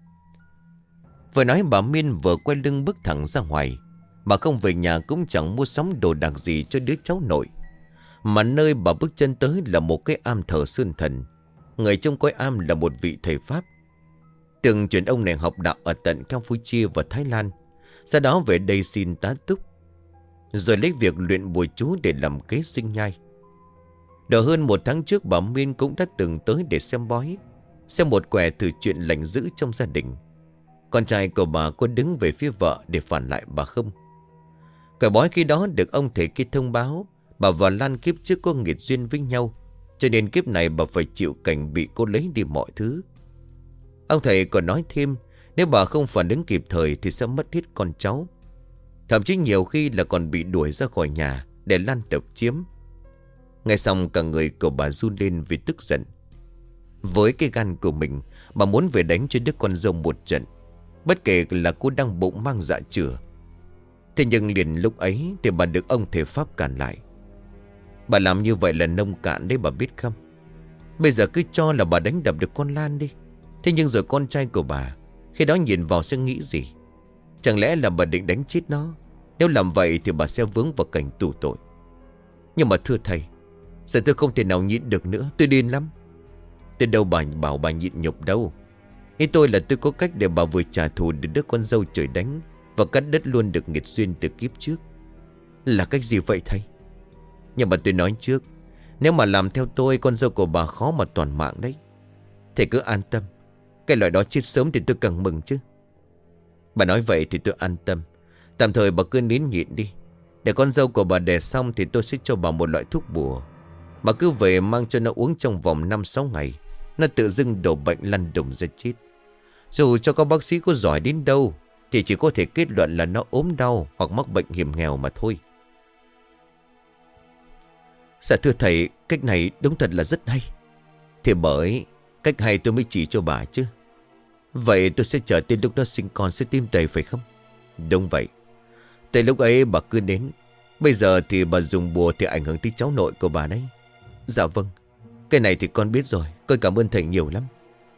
Vừa nói bà Miên vừa quay lưng bước thẳng ra ngoài. Bà không về nhà cũng chẳng mua sắm đồ đạc gì cho đứa cháu nội. Mà nơi bà bước chân tới là một cái am thờ sơn thần. Người trông coi am là một vị thầy Pháp. Từng truyền ông này học đạo ở tận Campuchia và Thái Lan. Sau đó về đây xin tá túc, rồi lấy việc luyện bùa chú để làm kế sinh nhai. Đợi hơn 1 tháng trước, bà Miên cũng đã từng tới để xem bói, xem một quẻ thử chuyện lành dữ trong gia đình. Con trai của bà có đứng về phía vợ để phản lại bà không? Quẻ bói khi đó được ông thầy kia thông báo bà và Lan kiếp trước có nghiệt duyên với nhau, cho nên kiếp này bà phải chịu cảnh bị cô lấy đi mọi thứ. Ông thầy còn nói thêm, nếu bà không phản ứng kịp thời thì sẽ mất hết con cháu. Thậm chí nhiều khi là còn bị đuổi ra khỏi nhà để Lan độc chiếm. Nghe xong cả người của bà run lên vì tức giận. Với cái gan của mình, bà muốn về đánh cho đứa con dâu một trận, bất kể là cô đang bụng mang dạ chửa. Thế nhưng liền lúc ấy thì bà được ông thầy Pháp cản lại. Bà làm như vậy là nông cạn đấy, bà biết không? Bây giờ cứ cho là bà đánh đập được con Lan đi. Thế nhưng rồi con trai của bà khi đó nhìn vào sẽ nghĩ gì? Chẳng lẽ là bà định đánh chết nó? Nếu làm vậy thì bà sẽ vướng vào cảnh tù tội. Nhưng mà thưa thầy, giờ tôi không thể nào nhịn được nữa, tôi điên lắm. Tôi đâu bảo bà nhịn nhục đâu. Ý tôi là tôi có cách để bà vừa trả thù được đứa con dâu trời đánh, và cắt đứt luôn được nghiệt duyên từ kiếp trước. Là cách gì vậy thầy? Nhưng mà tôi nói trước, nếu mà làm theo tôi, con dâu của bà khó mà toàn mạng đấy. Thầy cứ an tâm. Cái loại đó chết sớm thì tôi càng mừng chứ. Bà nói vậy thì tôi an tâm. Tạm thời bà cứ nín nhịn đi. Để con dâu của bà đẻ xong thì tôi sẽ cho bà một loại thuốc bùa. Bà cứ về mang cho nó uống trong vòng 5-6 ngày. Nó tự dưng đổ bệnh lăn đùng ra chết. Dù cho các bác sĩ có giỏi đến đâu thì chỉ có thể kết luận là nó ốm đau hoặc mắc bệnh hiểm nghèo mà thôi. Dạ thưa thầy, cách này đúng thật là rất hay. Thì bởi cách hay tôi mới chỉ cho bà chứ. Vậy tôi sẽ chờ tới lúc nó sinh con sẽ tìm thầy phải không? Đúng vậy. Tới lúc ấy bà cứ đến. Bây giờ thì bà dùng bùa thì ảnh hưởng tới cháu nội của bà đấy. Dạ vâng. Cái này thì con biết rồi. Con cảm ơn thầy nhiều lắm.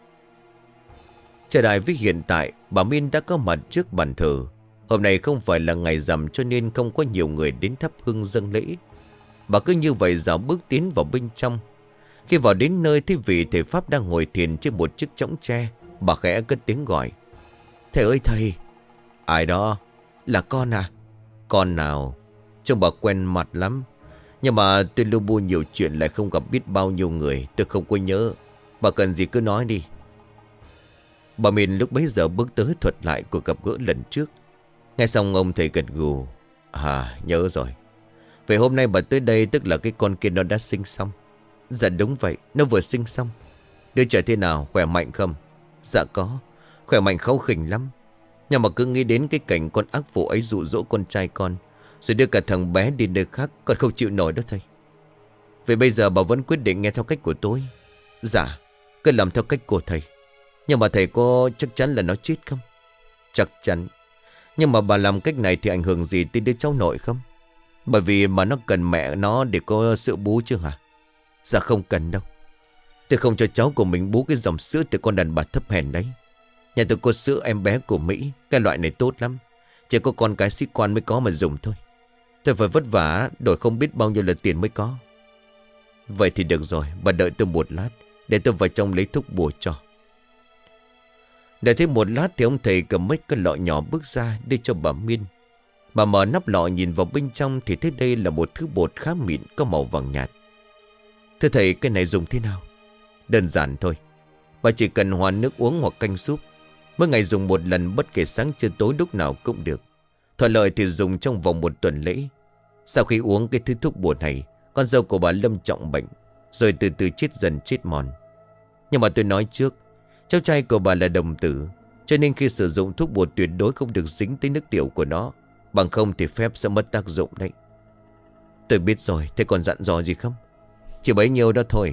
Trở lại với hiện tại, bà Miên đã có mặt trước bàn thờ. Hôm nay không phải là ngày rằm cho nên không có nhiều người đến thắp hương dâng lễ. Bà cứ như vậy dạo bước tiến vào bên trong. Khi vào đến nơi thì vị thầy Pháp đang ngồi thiền trên một chiếc chõng tre. Bà khẽ cất tiếng gọi. Thầy ơi thầy. Ai đó? Là con à? Con nào? Trông bà quen mặt lắm. Nhưng mà tôi lu bu nhiều chuyện lại không gặp biết bao nhiêu người. Tôi không có nhớ. Bà cần gì cứ nói đi. Bà Miên lúc bấy giờ bước tới thuật lại cuộc gặp gỡ lần trước. Nghe xong ông thầy gật gù. À nhớ rồi. Vậy hôm nay bà tới đây tức là cái con kia nó đã sinh xong. Dạ đúng vậy. Nó vừa sinh xong. Đứa trẻ thế nào? Khỏe mạnh không? Dạ có. Khỏe mạnh kháu khỉnh lắm. Nhưng mà cứ nghĩ đến cái cảnh con ác phụ ấy dụ dỗ con trai con, rồi đưa cả thằng bé đi nơi khác, con không chịu nổi đó thầy. Vậy bây giờ bà vẫn quyết định nghe theo cách của tôi? Dạ. Cứ làm theo cách của thầy. Nhưng mà thầy có chắc chắn là nó chết không? Chắc chắn. Nhưng mà bà làm cách này thì ảnh hưởng gì tới đứa cháu nội không? Bởi vì mà nó cần mẹ nó để có sữa bú chứ hả? Dạ không cần đâu. Tôi không cho cháu của mình bú cái dòng sữa từ con đàn bà thấp hèn đấy. Nhà tôi có sữa em bé của Mỹ. Cái loại này tốt lắm. Chỉ có con cái sĩ quan mới có mà dùng thôi. Tôi phải vất vả đổi không biết bao nhiêu là tiền mới có. Vậy thì được rồi. Bà đợi tôi một lát để tôi vào trong lấy thuốc bùa cho. Đợi thêm một lát thì ông thầy cầm mấy cái lọ nhỏ bước ra đưa cho bà Miên. Bà mở nắp lọ nhìn vào bên trong thì thấy đây là một thứ bột khá mịn có màu vàng nhạt. Thưa thầy, cái này dùng thế nào? Đơn giản thôi. Bà chỉ cần hòa nước uống hoặc canh súp. Mỗi ngày dùng một lần bất kể sáng trưa tối lúc nào cũng được. Thuận lợi thì dùng trong vòng 1 tuần lễ. Sau khi uống cái thứ thuốc bột này, con dâu của bà lâm trọng bệnh, rồi từ từ chết dần chết mòn. Nhưng mà tôi nói trước, cháu trai của bà là đồng tử, cho nên khi sử dụng thuốc bột tuyệt đối không được dính tới nước tiểu của nó. Bằng không thì phép sẽ mất tác dụng đấy. Tôi biết rồi. Thế còn dặn dò gì không? Chỉ bấy nhiêu đó thôi.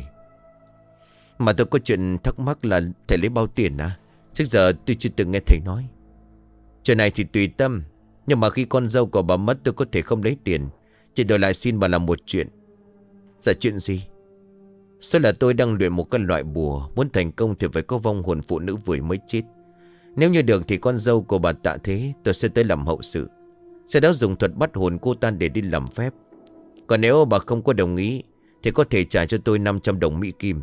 Mà tôi có chuyện thắc mắc là thầy lấy bao tiền à? Trước giờ tôi chưa từng nghe thầy nói. Chuyện này thì tùy tâm. Nhưng mà khi con dâu của bà mất tôi có thể không lấy tiền, chỉ đổi lại xin bà làm một chuyện. Dạ chuyện gì? Số là tôi đang luyện một cái loại bùa. Muốn thành công thì phải có vong hồn phụ nữ vừa mới chết. Nếu như được thì con dâu của bà tạ thế tôi sẽ tới làm hậu sự. Sau đó dùng thuật bắt hồn cô ta để đi làm phép. Còn nếu bà không có đồng ý thì có thể trả cho tôi 500 đồng Mỹ Kim.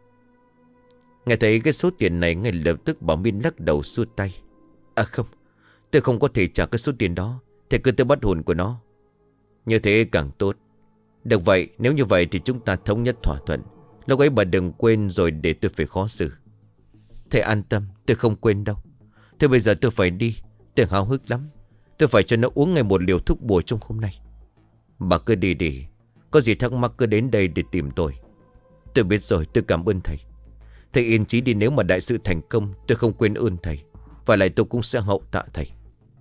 Nghe thấy cái số tiền này, ngay lập tức bà Miên lắc đầu xua tay. À không, tôi không có thể trả cái số tiền đó. Thầy cứ tới bắt hồn của nó. Như thế càng tốt. Được vậy, nếu như vậy thì chúng ta thống nhất thỏa thuận. Lúc ấy bà đừng quên rồi để tôi phải khó xử. Thầy an tâm, tôi không quên đâu. Thế bây giờ tôi phải đi. Tôi háo hức lắm. Tôi phải cho nó uống ngay một liều thuốc bùa trong hôm nay. Bà cứ đi đi. Có gì thắc mắc cứ đến đây để tìm tôi. Tôi biết rồi, tôi cảm ơn thầy. Thầy yên chí đi, nếu mà đại sự thành công tôi không quên ơn thầy. Và lại tôi cũng sẽ hậu tạ thầy.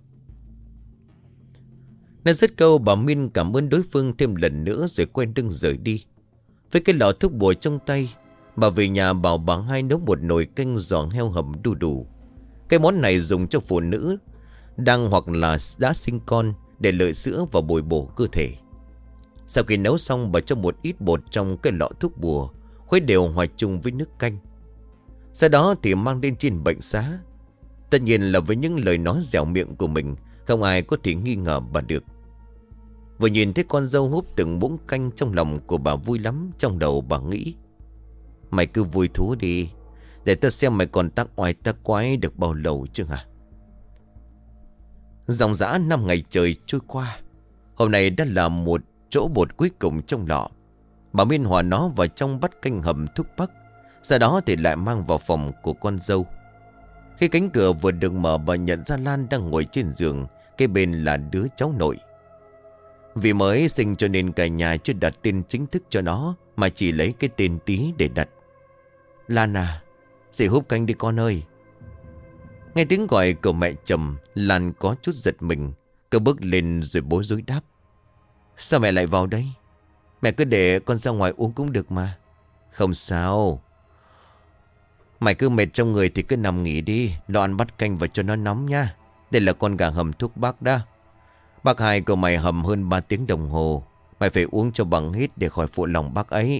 Nói dứt câu bà Miên cảm ơn đối phương thêm lần nữa rồi quay lưng rời đi. Với cái lọ thuốc bùa trong tay, bà về nhà bảo bà Hai nấu một nồi canh giò heo hầm đu đủ. Cái món này dùng cho phụ nữ đang hoặc là đã sinh con để lợi sữa và bồi bổ cơ thể. Sau khi nấu xong, bà cho một ít bột trong cái lọ thuốc bùa, khuấy đều hòa chung với nước canh. Sau đó thì mang lên trên bệnh xá. Tất nhiên là với những lời nói dẻo miệng của mình, không ai có thể nghi ngờ bà được. Vừa nhìn thấy con dâu húp từng muỗng canh, trong lòng của bà vui lắm. Trong đầu bà nghĩ, mày cứ vui thú đi, để ta xem mày còn tác oai tác quái được bao lâu chứ hả. Dòng dã 5 ngày trời trôi qua. Hôm nay đã là một chỗ bột cuối cùng trong lọ. Bà Miên hòa nó vào trong bát canh hầm thuốc bắc. Sau đó thì lại mang vào phòng của con dâu. Khi cánh cửa vừa được mở, bà nhận ra Lan đang ngồi trên giường, kế bên là đứa cháu nội. Vì mới sinh cho nên cả nhà chưa đặt tên chính thức cho nó, mà chỉ lấy cái tên Tí để đặt. Lan à, dì húp canh đi con ơi. Nghe tiếng gọi của mẹ chồng, Lan có chút giật mình. Cô bước lên rồi bối rối đáp. Sao mẹ lại vào đây? Mẹ cứ để con ra ngoài uống cũng được mà. Không sao. Mày cứ mệt trong người thì cứ nằm nghỉ đi. Lo ăn bát canh và cho nó nóng nha. Đây là con gà hầm thuốc bắc đó. Bác hai của mày hầm hơn 3 tiếng đồng hồ. Mày phải uống cho bằng hết để khỏi phụ lòng bác ấy.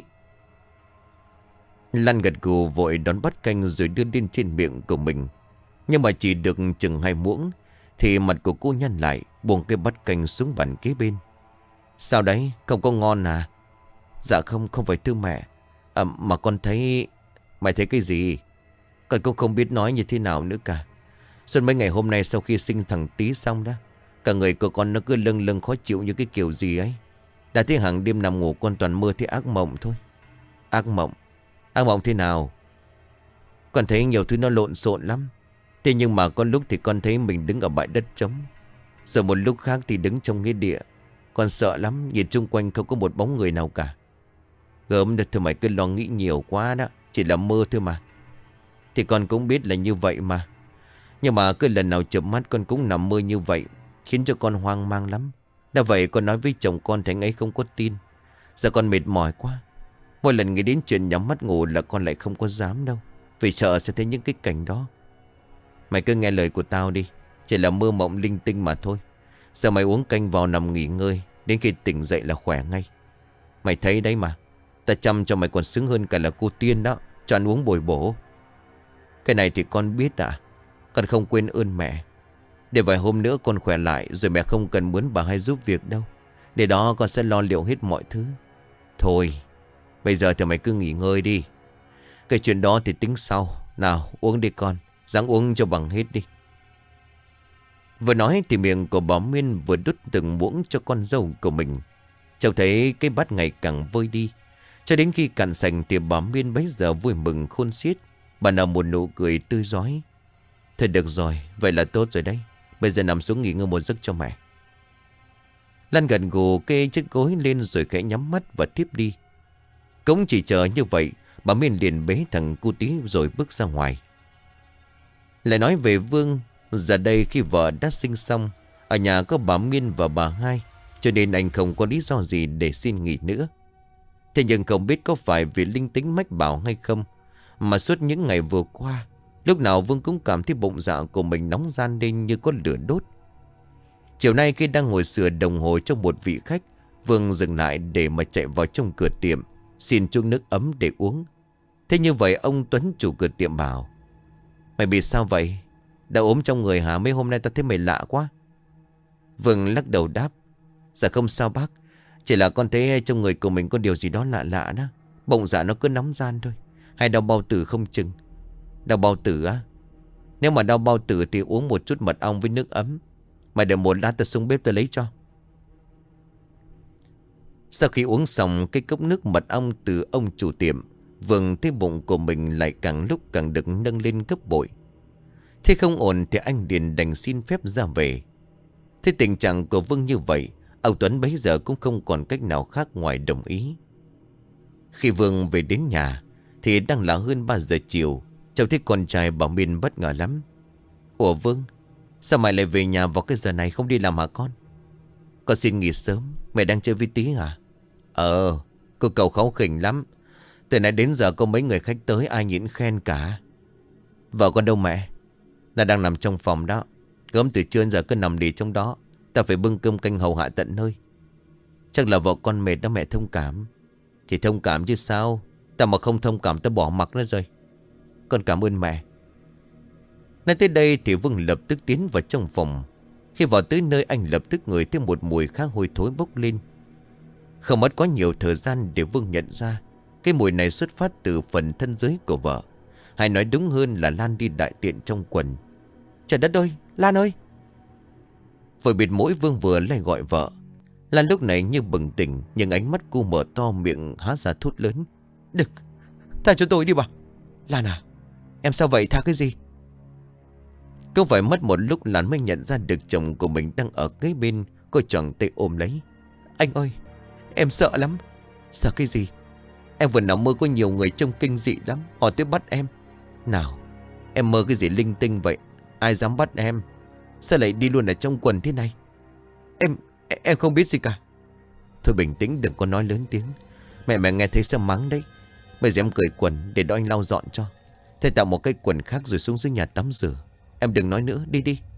Lan gật gù vội đón bát canh rồi đưa lên trên miệng của mình. Nhưng mà chỉ được chừng 2 muỗng thì mặt của cô nhăn lại, buông cái bát canh xuống bàn kế bên. Sao đấy, không có ngon à? Dạ không, không phải thưa mẹ. Mà con thấy... Mày thấy cái gì? Con cũng không biết nói như thế nào nữa cả. Suốt mấy ngày hôm nay sau khi sinh thằng Tí xong đó, cả người của con nó cứ lâng lâng khó chịu như cái kiểu gì ấy. Đã thế hàng đêm nằm ngủ con toàn mơ thấy ác mộng thôi. Ác mộng? Ác mộng thế nào? Con thấy nhiều thứ nó lộn xộn lắm. Thế nhưng mà con lúc thì con thấy mình đứng ở bãi đất trống, rồi một lúc khác thì đứng trong nghĩa địa. Con sợ lắm, nhìn chung quanh không có một bóng người nào cả. Gớm được thôi, mày cứ lo nghĩ nhiều quá đó. Chỉ là mơ thôi mà. Thì con cũng biết là như vậy mà. Nhưng mà cứ lần nào chợp mắt con cũng nằm mơ như vậy, khiến cho con hoang mang lắm. Đã vậy con nói với chồng con thì anh ấy không có tin. Giờ con mệt mỏi quá. Mỗi lần nghĩ đến chuyện nhắm mắt ngủ là con lại không có dám đâu, vì sợ sẽ thấy những cái cảnh đó. Mày cứ nghe lời của tao đi. Chỉ là mơ mộng linh tinh mà thôi. Giờ mày uống canh vào nằm nghỉ ngơi, đến khi tỉnh dậy là khỏe ngay. Mày thấy đấy mà, ta chăm cho mày còn sướng hơn cả là cô Tiên đó. Cho ăn uống bồi bổ. Cái này thì con biết à. Con không quên ơn mẹ. Để vài hôm nữa con khỏe lại, rồi mẹ không cần muốn bà hay giúp việc đâu. Để đó con sẽ lo liệu hết mọi thứ. Thôi, bây giờ thì mày cứ nghỉ ngơi đi. Cái chuyện đó thì tính sau. Nào uống đi con, ráng uống cho bằng hết đi. Vừa nói thì miệng của bà Miên vừa đút từng muỗng cho con dâu của mình. Cháu thấy cái bát ngày càng vơi đi. Cho đến khi cạn sành thì bà Miên bấy giờ vui mừng khôn xiết. Bà nở một nụ cười tươi rói. Thôi được rồi, vậy là tốt rồi đấy. Bây giờ nằm xuống nghỉ ngơi một giấc cho mẹ. Lan gần gù kê chiếc gối lên rồi khẽ nhắm mắt và tiếp đi. Cũng chỉ chờ như vậy, bà Miên liền bế thằng cu Tí rồi bước ra ngoài. Lại nói về Vương, giờ đây khi vợ đã sinh xong, ở nhà có bà Miên và bà Hai, cho nên anh không có lý do gì để xin nghỉ nữa. Thế nhưng không biết có phải vì linh tính mách bảo hay không, mà suốt những ngày vừa qua, lúc nào Vương cũng cảm thấy bụng dạ của mình nóng ran lên như có lửa đốt. Chiều nay khi đang ngồi sửa đồng hồ trong một vị khách, Vương dừng lại để mà chạy vào trong cửa tiệm, xin chung nước ấm để uống. Thế như vậy ông Tuấn chủ cửa tiệm bảo: Mày bị sao vậy? Đã ốm trong người hả? Mấy hôm nay ta thấy mày lạ quá. Vương lắc đầu đáp: Dạ không sao bác. Chỉ là con thấy trong người của mình có điều gì đó lạ lạ đó. Bụng dạ nó cứ nóng ran thôi. Hay đau bao tử không chừng. Đau bao tử á? Nếu mà đau bao tử thì uống một chút mật ong với nước ấm. Mày đợi một lát ta xuống bếp ta lấy cho. Sau khi uống xong cái cốc nước mật ong từ ông chủ tiệm, Vương thấy bụng của mình lại càng lúc càng được nâng lên gấp bội. Thế không ổn thì anh liền đành xin phép ra về. Thế tình trạng của Vương như vậy, ông Tuấn bấy giờ cũng không còn cách nào khác ngoài đồng ý. Khi Vương về đến nhà thì đang là hơn 3 giờ chiều. Cháu thấy con trai bà Miên bất ngờ lắm. Ủa Vương, sao mày lại về nhà vào cái giờ này không đi làm hả con? Con xin nghỉ sớm. Mày đang chơi với Tí hả? Cô cậu kháu khỉnh lắm. Từ nãy đến giờ có mấy người khách tới ai nhịn khen cả. Vợ con đâu mẹ? Nó đang nằm trong phòng đó. Gớm từ trưa đến giờ cứ nằm đi trong đó. Ta phải bưng cơm canh hầu hạ tận nơi. Chắc là vợ con mệt đó mẹ thông cảm. Thì thông cảm chứ sao. Ta mà không thông cảm ta bỏ mặc nó rồi. Con cảm ơn mẹ. Nói tới đây thì Vương lập tức tiến vào trong phòng. Khi vào tới nơi anh lập tức ngửi thấy một mùi khá hôi thối bốc lên. Không mất có nhiều thời gian để Vương nhận ra cái mùi này xuất phát từ phần thân dưới của vợ. Hay nói đúng hơn là Lan đi đại tiện trong quần. Trời đất ơi, Lan ơi! Vội bịt mũi Vương vừa lại gọi vợ. Lan lúc này như bừng tỉnh, nhưng ánh mắt cô mở to, miệng há ra thốt lớn: "Đừng, tha cho tôi đi bà." "Lan à, em sao vậy, tha cái gì?" Cứ phải mất một lúc Lan mới nhận ra được chồng của mình đang ở kế bên. Cô choàng tay ôm lấy: "Anh ơi, em sợ lắm." "Sợ cái gì?" "Em vừa nằm mơ có nhiều người trông kinh dị lắm, họ tới bắt em." "Nào, em mơ cái gì linh tinh vậy? Ai dám bắt em? Sao lại đi luôn ở trong quần thế này?" Em em không biết gì cả." "Thôi bình tĩnh, đừng có nói lớn tiếng. Mẹ nghe thấy sẽ mắng đấy. Bây giờ em cởi quần để đó anh lau dọn cho. Thế tạo một cái quần khác rồi xuống dưới nhà tắm rửa. Em đừng nói nữa, đi đi."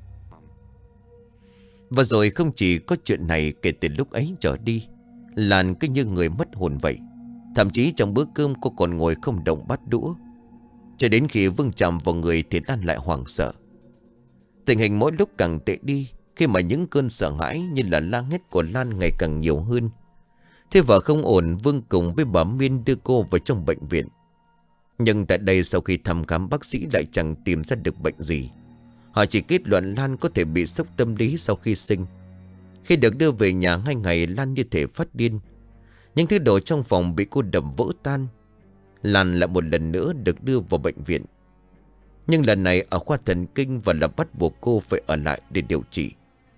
Và rồi không chỉ có chuyện này, kể từ lúc ấy trở đi, Lan cứ như người mất hồn vậy. Thậm chí trong bữa cơm cô còn ngồi không động bát đũa. Cho đến khi Vương chạm vào người thì Lan lại hoảng sợ. Tình hình mỗi lúc càng tệ đi, khi mà những cơn sợ hãi như là la hét của Lan ngày càng nhiều hơn. Thế vợ không ổn, Vương cùng với bà Miên đưa cô vào trong bệnh viện. Nhưng tại đây sau khi thăm khám, bác sĩ lại chẳng tìm ra được bệnh gì. Họ chỉ kết luận Lan có thể bị sốc tâm lý sau khi sinh. Khi được đưa về nhà 2 ngày, Lan như thể phát điên. Những thứ đồ trong phòng bị cô đập vỡ tan. Lan lại một lần nữa được đưa vào bệnh viện. Nhưng lần này ở khoa thần kinh, và là bắt buộc cô phải ở lại để điều trị.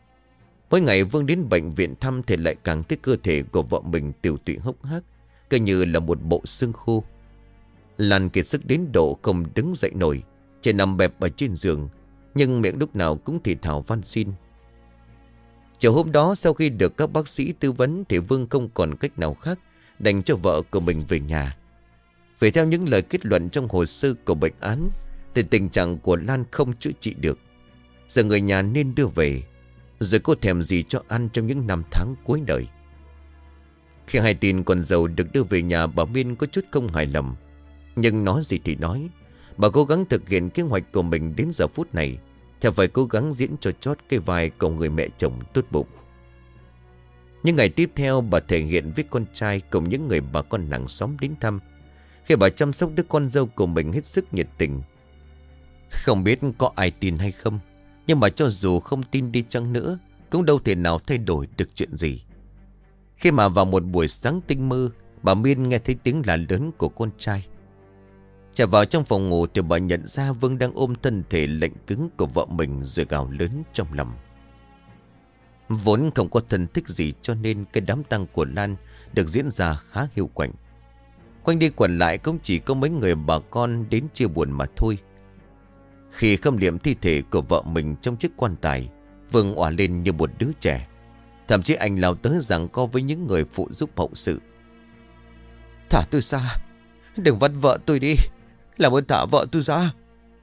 Mỗi ngày Vương đến bệnh viện thăm thì lại càng thấy cơ thể của vợ mình tiều tụy hốc hác, cứ như là một bộ xương khô. Lan kiệt sức đến độ không đứng dậy nổi, chỉ nằm bẹp ở trên giường, nhưng miệng lúc nào cũng thì thào van xin. Chiều hôm đó, sau khi được các bác sĩ tư vấn thì Vương không còn cách nào khác, đành cho vợ của mình về nhà. Vì theo những lời kết luận trong hồ sơ của bệnh án thì tình trạng của Lan không chữa trị được. Giờ người nhà nên đưa về, rồi cô thèm gì cho ăn trong những năm tháng cuối đời. Khi hay tin con dâu được đưa về nhà, bà Miên có chút không hài lòng. Nhưng nói gì thì nói, bà cố gắng thực hiện kế hoạch của mình đến giờ phút này, thì phải cố gắng diễn cho chót cái vai của người mẹ chồng tốt bụng. Những ngày tiếp theo, bà thể hiện với con trai cùng những người bà con làng xóm đến thăm. Khi bà chăm sóc đứa con dâu của mình hết sức nhiệt tình. Không biết có ai tin hay không, nhưng mà cho dù không tin đi chăng nữa, cũng đâu thể nào thay đổi được chuyện gì. Khi mà vào một buổi sáng tinh mơ, bà Miên nghe thấy tiếng la lớn của con trai. Chạy vào trong phòng ngủ thì bà nhận ra Vương đang ôm thân thể lạnh cứng của vợ mình rồi gào lớn trong lòng. Vốn không có thân thích gì, cho nên cái đám tang của Lan được diễn ra khá hiệu quả. Quanh đi quẩn lại cũng chỉ có mấy người bà con đến chia buồn mà thôi. Khi khâm liệm thi thể của vợ mình trong chiếc quan tài, Vương òa lên như một đứa trẻ. Thậm chí anh lao tới giằng co với những người phụ giúp hậu sự. "Thả tôi ra, đừng bắt vợ tôi đi, làm ơn thả vợ tôi ra."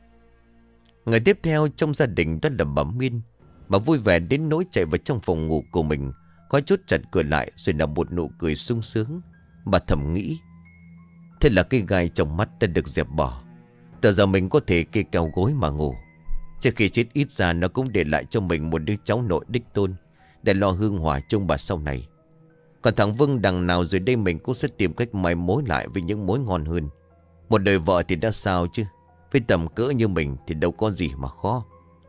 Ngày tiếp theo trong gia đình đó là bà Miên. Bà vui vẻ đến nỗi chạy vào trong phòng ngủ của mình, khóa chốt chặt cửa lại rồi nở một nụ cười sung sướng. Bà thầm nghĩ, thế là cái gai trong mắt đã được dẹp bỏ. Từ giờ mình có thể kê cao gối mà ngủ. Trước khi chết ít ra nó cũng để lại cho mình một đứa cháu nội đích tôn, để lo hương hỏa chung bà sau này. Còn thằng Vương đằng nào rồi đây mình cũng sẽ tìm cách mai mối lại với những mối ngon hơn. Một đời vợ thì đã sao chứ, với tầm cỡ như mình thì đâu có gì mà khó.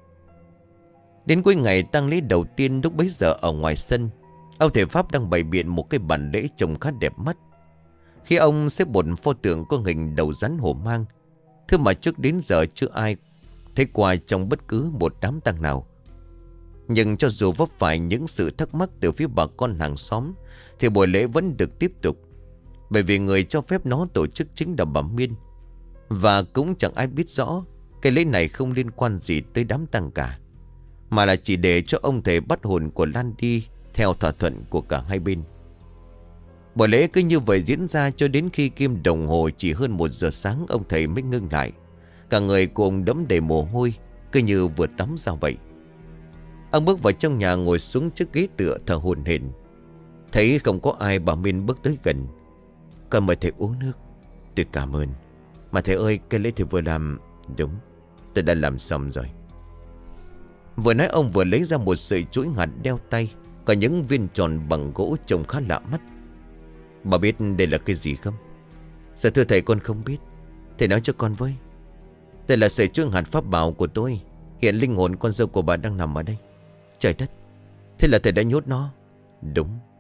Đến cuối ngày tang lễ đầu tiên, lúc bấy giờ ở ngoài sân, ông thầy Pháp đang bày biện một cái bàn lễ trông khá đẹp mắt. Khi ông xếp một pho tượng có hình đầu rắn hổ mang, thứ mà trước đến giờ chưa ai thấy qua trong bất cứ một đám tang nào. Nhưng cho dù vấp phải những sự thắc mắc từ phía bà con hàng xóm, thì buổi lễ vẫn được tiếp tục. Bởi vì người cho phép nó tổ chức chính là bà Miên. Và cũng chẳng ai biết rõ cái lễ này không liên quan gì tới đám tang cả, mà là chỉ để cho ông thầy bắt hồn của Lan đi theo thỏa thuận của cả hai bên. Buổi lễ cứ như vậy diễn ra cho đến khi kim đồng hồ chỉ hơn 1 giờ sáng, ông thầy mới ngưng lại. Cả người của ông đẫm đầy mồ hôi, cứ như vừa tắm ra vậy. Ông bước vào trong nhà, ngồi xuống chiếc ghế tựa thở hổn hển. Thấy không có ai, bà Miên bước tới gần. "Con mời thầy uống nước." "Tôi cảm ơn. Mà thầy ơi, cái lễ thầy vừa làm..." "Đúng, tôi đã làm xong rồi." Vừa nói ông vừa lấy ra một sợi chuỗi hạt đeo tay, có những viên tròn bằng gỗ trông khá lạ mắt. "Bà biết đây là cái gì không?" "Dạ thưa thầy, con không biết. Thầy nói cho con với." "Đây là sợi chuỗi hạt pháp bảo của tôi. Hiện linh hồn con dâu của bà đang nằm ở đây." "Trời đất, thế là thầy đã nhốt nó?" "Đúng,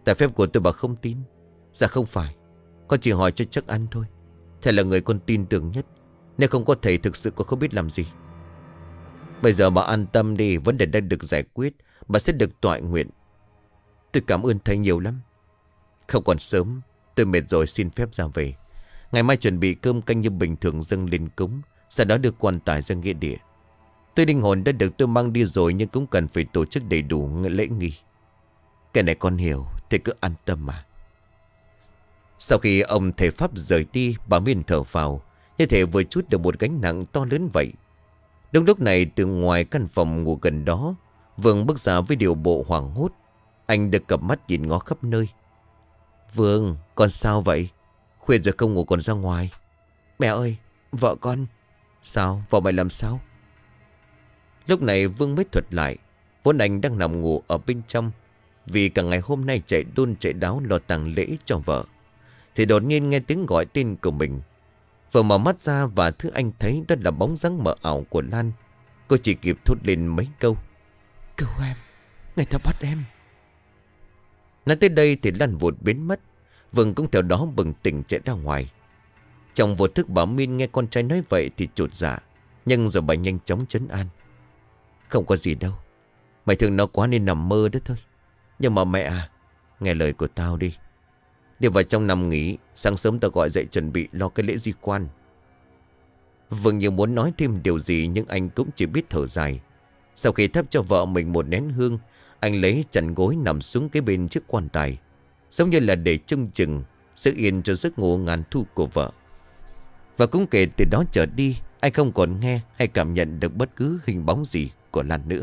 Tại phép của tôi bà không tin. Dạ không phải, con chỉ hỏi cho chắc ăn thôi. Thầy là người con tin tưởng nhất. Nếu không có thầy thực sự con không biết làm gì. Bây giờ bà an tâm đi. Vấn đề đã được giải quyết. Bà sẽ được toại nguyện. Tôi cảm ơn thầy nhiều lắm. Không còn sớm, tôi mệt rồi, xin phép ra về. Ngày mai chuẩn bị cơm canh như bình thường dâng lên cúng, sau đó đưa quan tài ra nghĩa địa. Tôi linh hồn đã được tôi mang đi rồi, nhưng cũng cần phải tổ chức đầy đủ lễ nghi. Cái này con hiểu, thầy cứ an tâm mà. Sau khi ông thầy Pháp rời đi, bà Miên thở phào, như thể vừa chút được một gánh nặng to lớn vậy. Đúng lúc này, từ ngoài căn phòng ngủ gần đó, Vương bước ra với điệu bộ hoảng hốt. Anh được cặp mắt nhìn ngó khắp nơi. Vương, con sao vậy? Khuya rồi không ngủ còn ra ngoài. Mẹ ơi, vợ con. Sao, vợ mày làm sao? Lúc này Vương mới thuật lại. Vốn anh đang nằm ngủ ở bên trong, vì cả ngày hôm nay chạy đôn chạy đáo lo tang lễ cho vợ. Thì đột nhiên nghe tiếng gọi tên của mình. Vừa mở mắt ra và thứ anh thấy đó là bóng dáng mờ ảo của Lan. Cô chỉ kịp thốt lên mấy câu. Cứu em, người ta bắt em. Nói tới đây thì Lan vụt biến mất. Vương cũng theo đó bừng tỉnh chạy ra ngoài. Trong vô thức bà Min nghe con trai nói vậy thì chột dạ, nhưng rồi bà nhanh chóng trấn an. Không có gì đâu, mày thương nó quá nên nằm mơ đó thôi. Nhưng mà mẹ à, nghe lời của tao đi. Đi vào trong nằm nghỉ, sáng sớm tao gọi dậy chuẩn bị lo cái lễ di quan. Vương như muốn nói thêm điều gì, nhưng anh cũng chỉ biết thở dài. Sau khi thắp cho vợ mình một nén hương, anh lấy chăn gối nằm xuống cái bên chiếc quan tài, giống như là để trông chừng sự yên cho giấc ngủ ngàn thu của vợ. Và cũng kể từ đó trở đi, anh không còn nghe hay cảm nhận được bất cứ hình bóng gì của Lan nữa.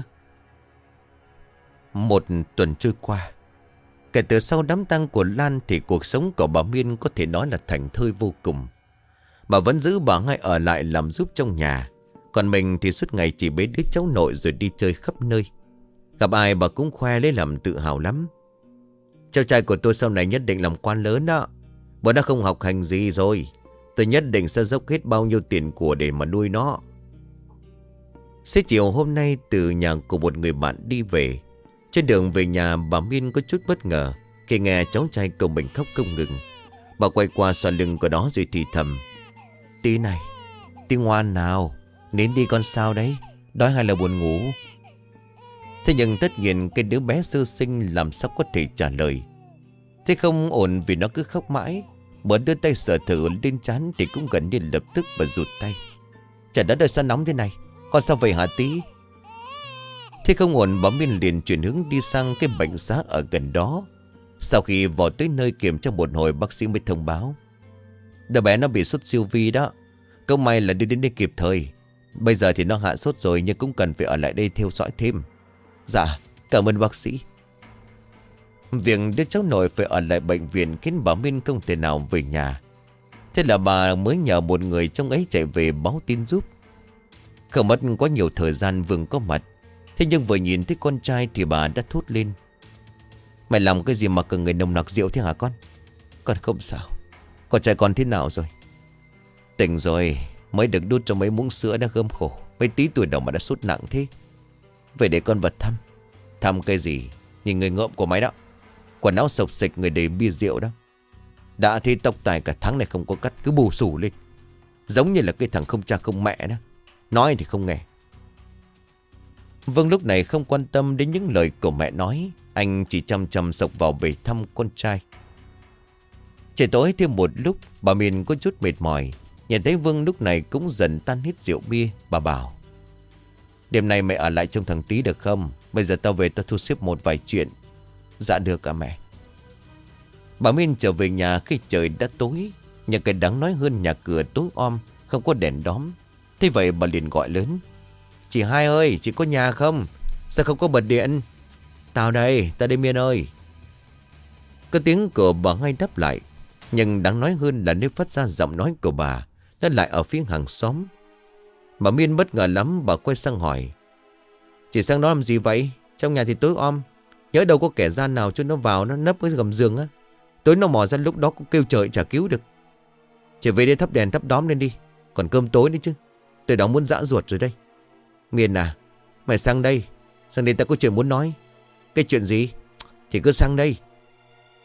Một tuần trôi qua. Kể từ sau đám tang của Lan thì cuộc sống của bà Miên có thể nói là thảnh thơi vô cùng. Bà vẫn giữ bà ngay ở lại làm giúp trong nhà, còn mình thì suốt ngày chỉ bế đứa cháu nội rồi đi chơi khắp nơi. Gặp ai bà cũng khoe lấy làm tự hào lắm. Cháu trai của tôi sau này nhất định làm quan lớn đó. Bữa nó không học hành gì rồi, tôi nhất định sẽ dốc hết bao nhiêu tiền của để mà nuôi nó. Xế chiều hôm nay từ nhà của một người bạn đi về. Trên đường về nhà, bà Miên có chút bất ngờ khi nghe cháu trai của mình khóc không ngừng. Bà quay qua xoa lưng của đó rồi thì thầm. Tí này, tí ngoan nào, nín đi con sao đấy, đói hay là buồn ngủ? Thế nhưng tất nhiên cái đứa bé sơ sinh làm sao có thể trả lời. Thế không ổn vì nó cứ khóc mãi. Bữa đưa tay sờ thử lên trán thì cũng gần như lập tức và rụt tay. Trời đất ơi, sao nóng thế này, con sao vậy hả tí? Thế không ổn, bà Miên liền chuyển hướng đi sang cái bệnh xá ở gần đó. Sau khi vào tới nơi kiểm tra một hồi, bác sĩ mới thông báo đứa bé nó bị sốt siêu vi đó. Câu may là đưa đến đây kịp thời. Bây giờ thì nó hạ sốt rồi, nhưng cũng cần phải ở lại đây theo dõi thêm. Dạ, cảm ơn bác sĩ. Việc đứa cháu nội phải ở lại bệnh viện khiến bà Miên không thể nào về nhà. Thế là bà mới nhờ một người trong ấy chạy về báo tin giúp. Không mất quá nhiều thời gian Vương có mặt. Thế nhưng vừa nhìn thấy con trai thì bà đã thốt lên. Mày làm cái gì mà cần người nồng nặc rượu thế hả con? Con không sao. Con trai con thế nào rồi? Tỉnh rồi, mới được đút cho mấy muỗng sữa đã gớm khổ. Mấy tí tuổi đầu mà đã sốt nặng thế. Vậy để con vật thăm. Thăm cái gì? Nhìn người ngợm của mày đó. Quần áo sộc sịch, người đầy bia rượu đó. Đã thì tóc tài cả tháng này không có cắt, cứ bù xù lên. Giống như là cái thằng không cha không mẹ đó. Nói thì không nghe. Vương lúc này không quan tâm đến những lời của mẹ nói. Anh chỉ chăm chăm sộc vào bể thăm con trai. Trời tối thêm một lúc, bà Miên có chút mệt mỏi. Nhìn thấy Vương lúc này cũng dần tan hết rượu bia, bà bảo. Đêm nay mẹ ở lại trông thằng Tí được không? Bây giờ tao về tao thu xếp một vài chuyện. Dạ được à mẹ. Bà Miên trở về nhà khi trời đã tối. Nhà cái đáng nói hơn nhà cửa tối om, không có đèn đóm. Thế vậy bà liền gọi lớn. Chị Hai ơi, chị có nhà không? Sao không có bật điện? Tao đây Miên ơi. Cái tiếng của bà Hai đáp lại. Nhưng đáng nói hơn là nơi phát ra giọng nói của bà nó lại ở phía hàng xóm. Bà Miên bất ngờ lắm, bà quay sang hỏi. Chị sang đó làm gì vậy? Trong nhà thì tối om, nhớ đâu có kẻ gian nào cho nó vào, nó nấp ở gầm giường á. Tối nó mò ra lúc đó cũng kêu trời chả cứu được. Chị về đây thắp đèn thắp đóm lên đi. Còn cơm tối nữa chứ. Tôi đó muốn dã ruột rồi đây. Miên à, mày sang đây. Sang đây ta có chuyện muốn nói. Cái chuyện gì? Thì cứ sang đây.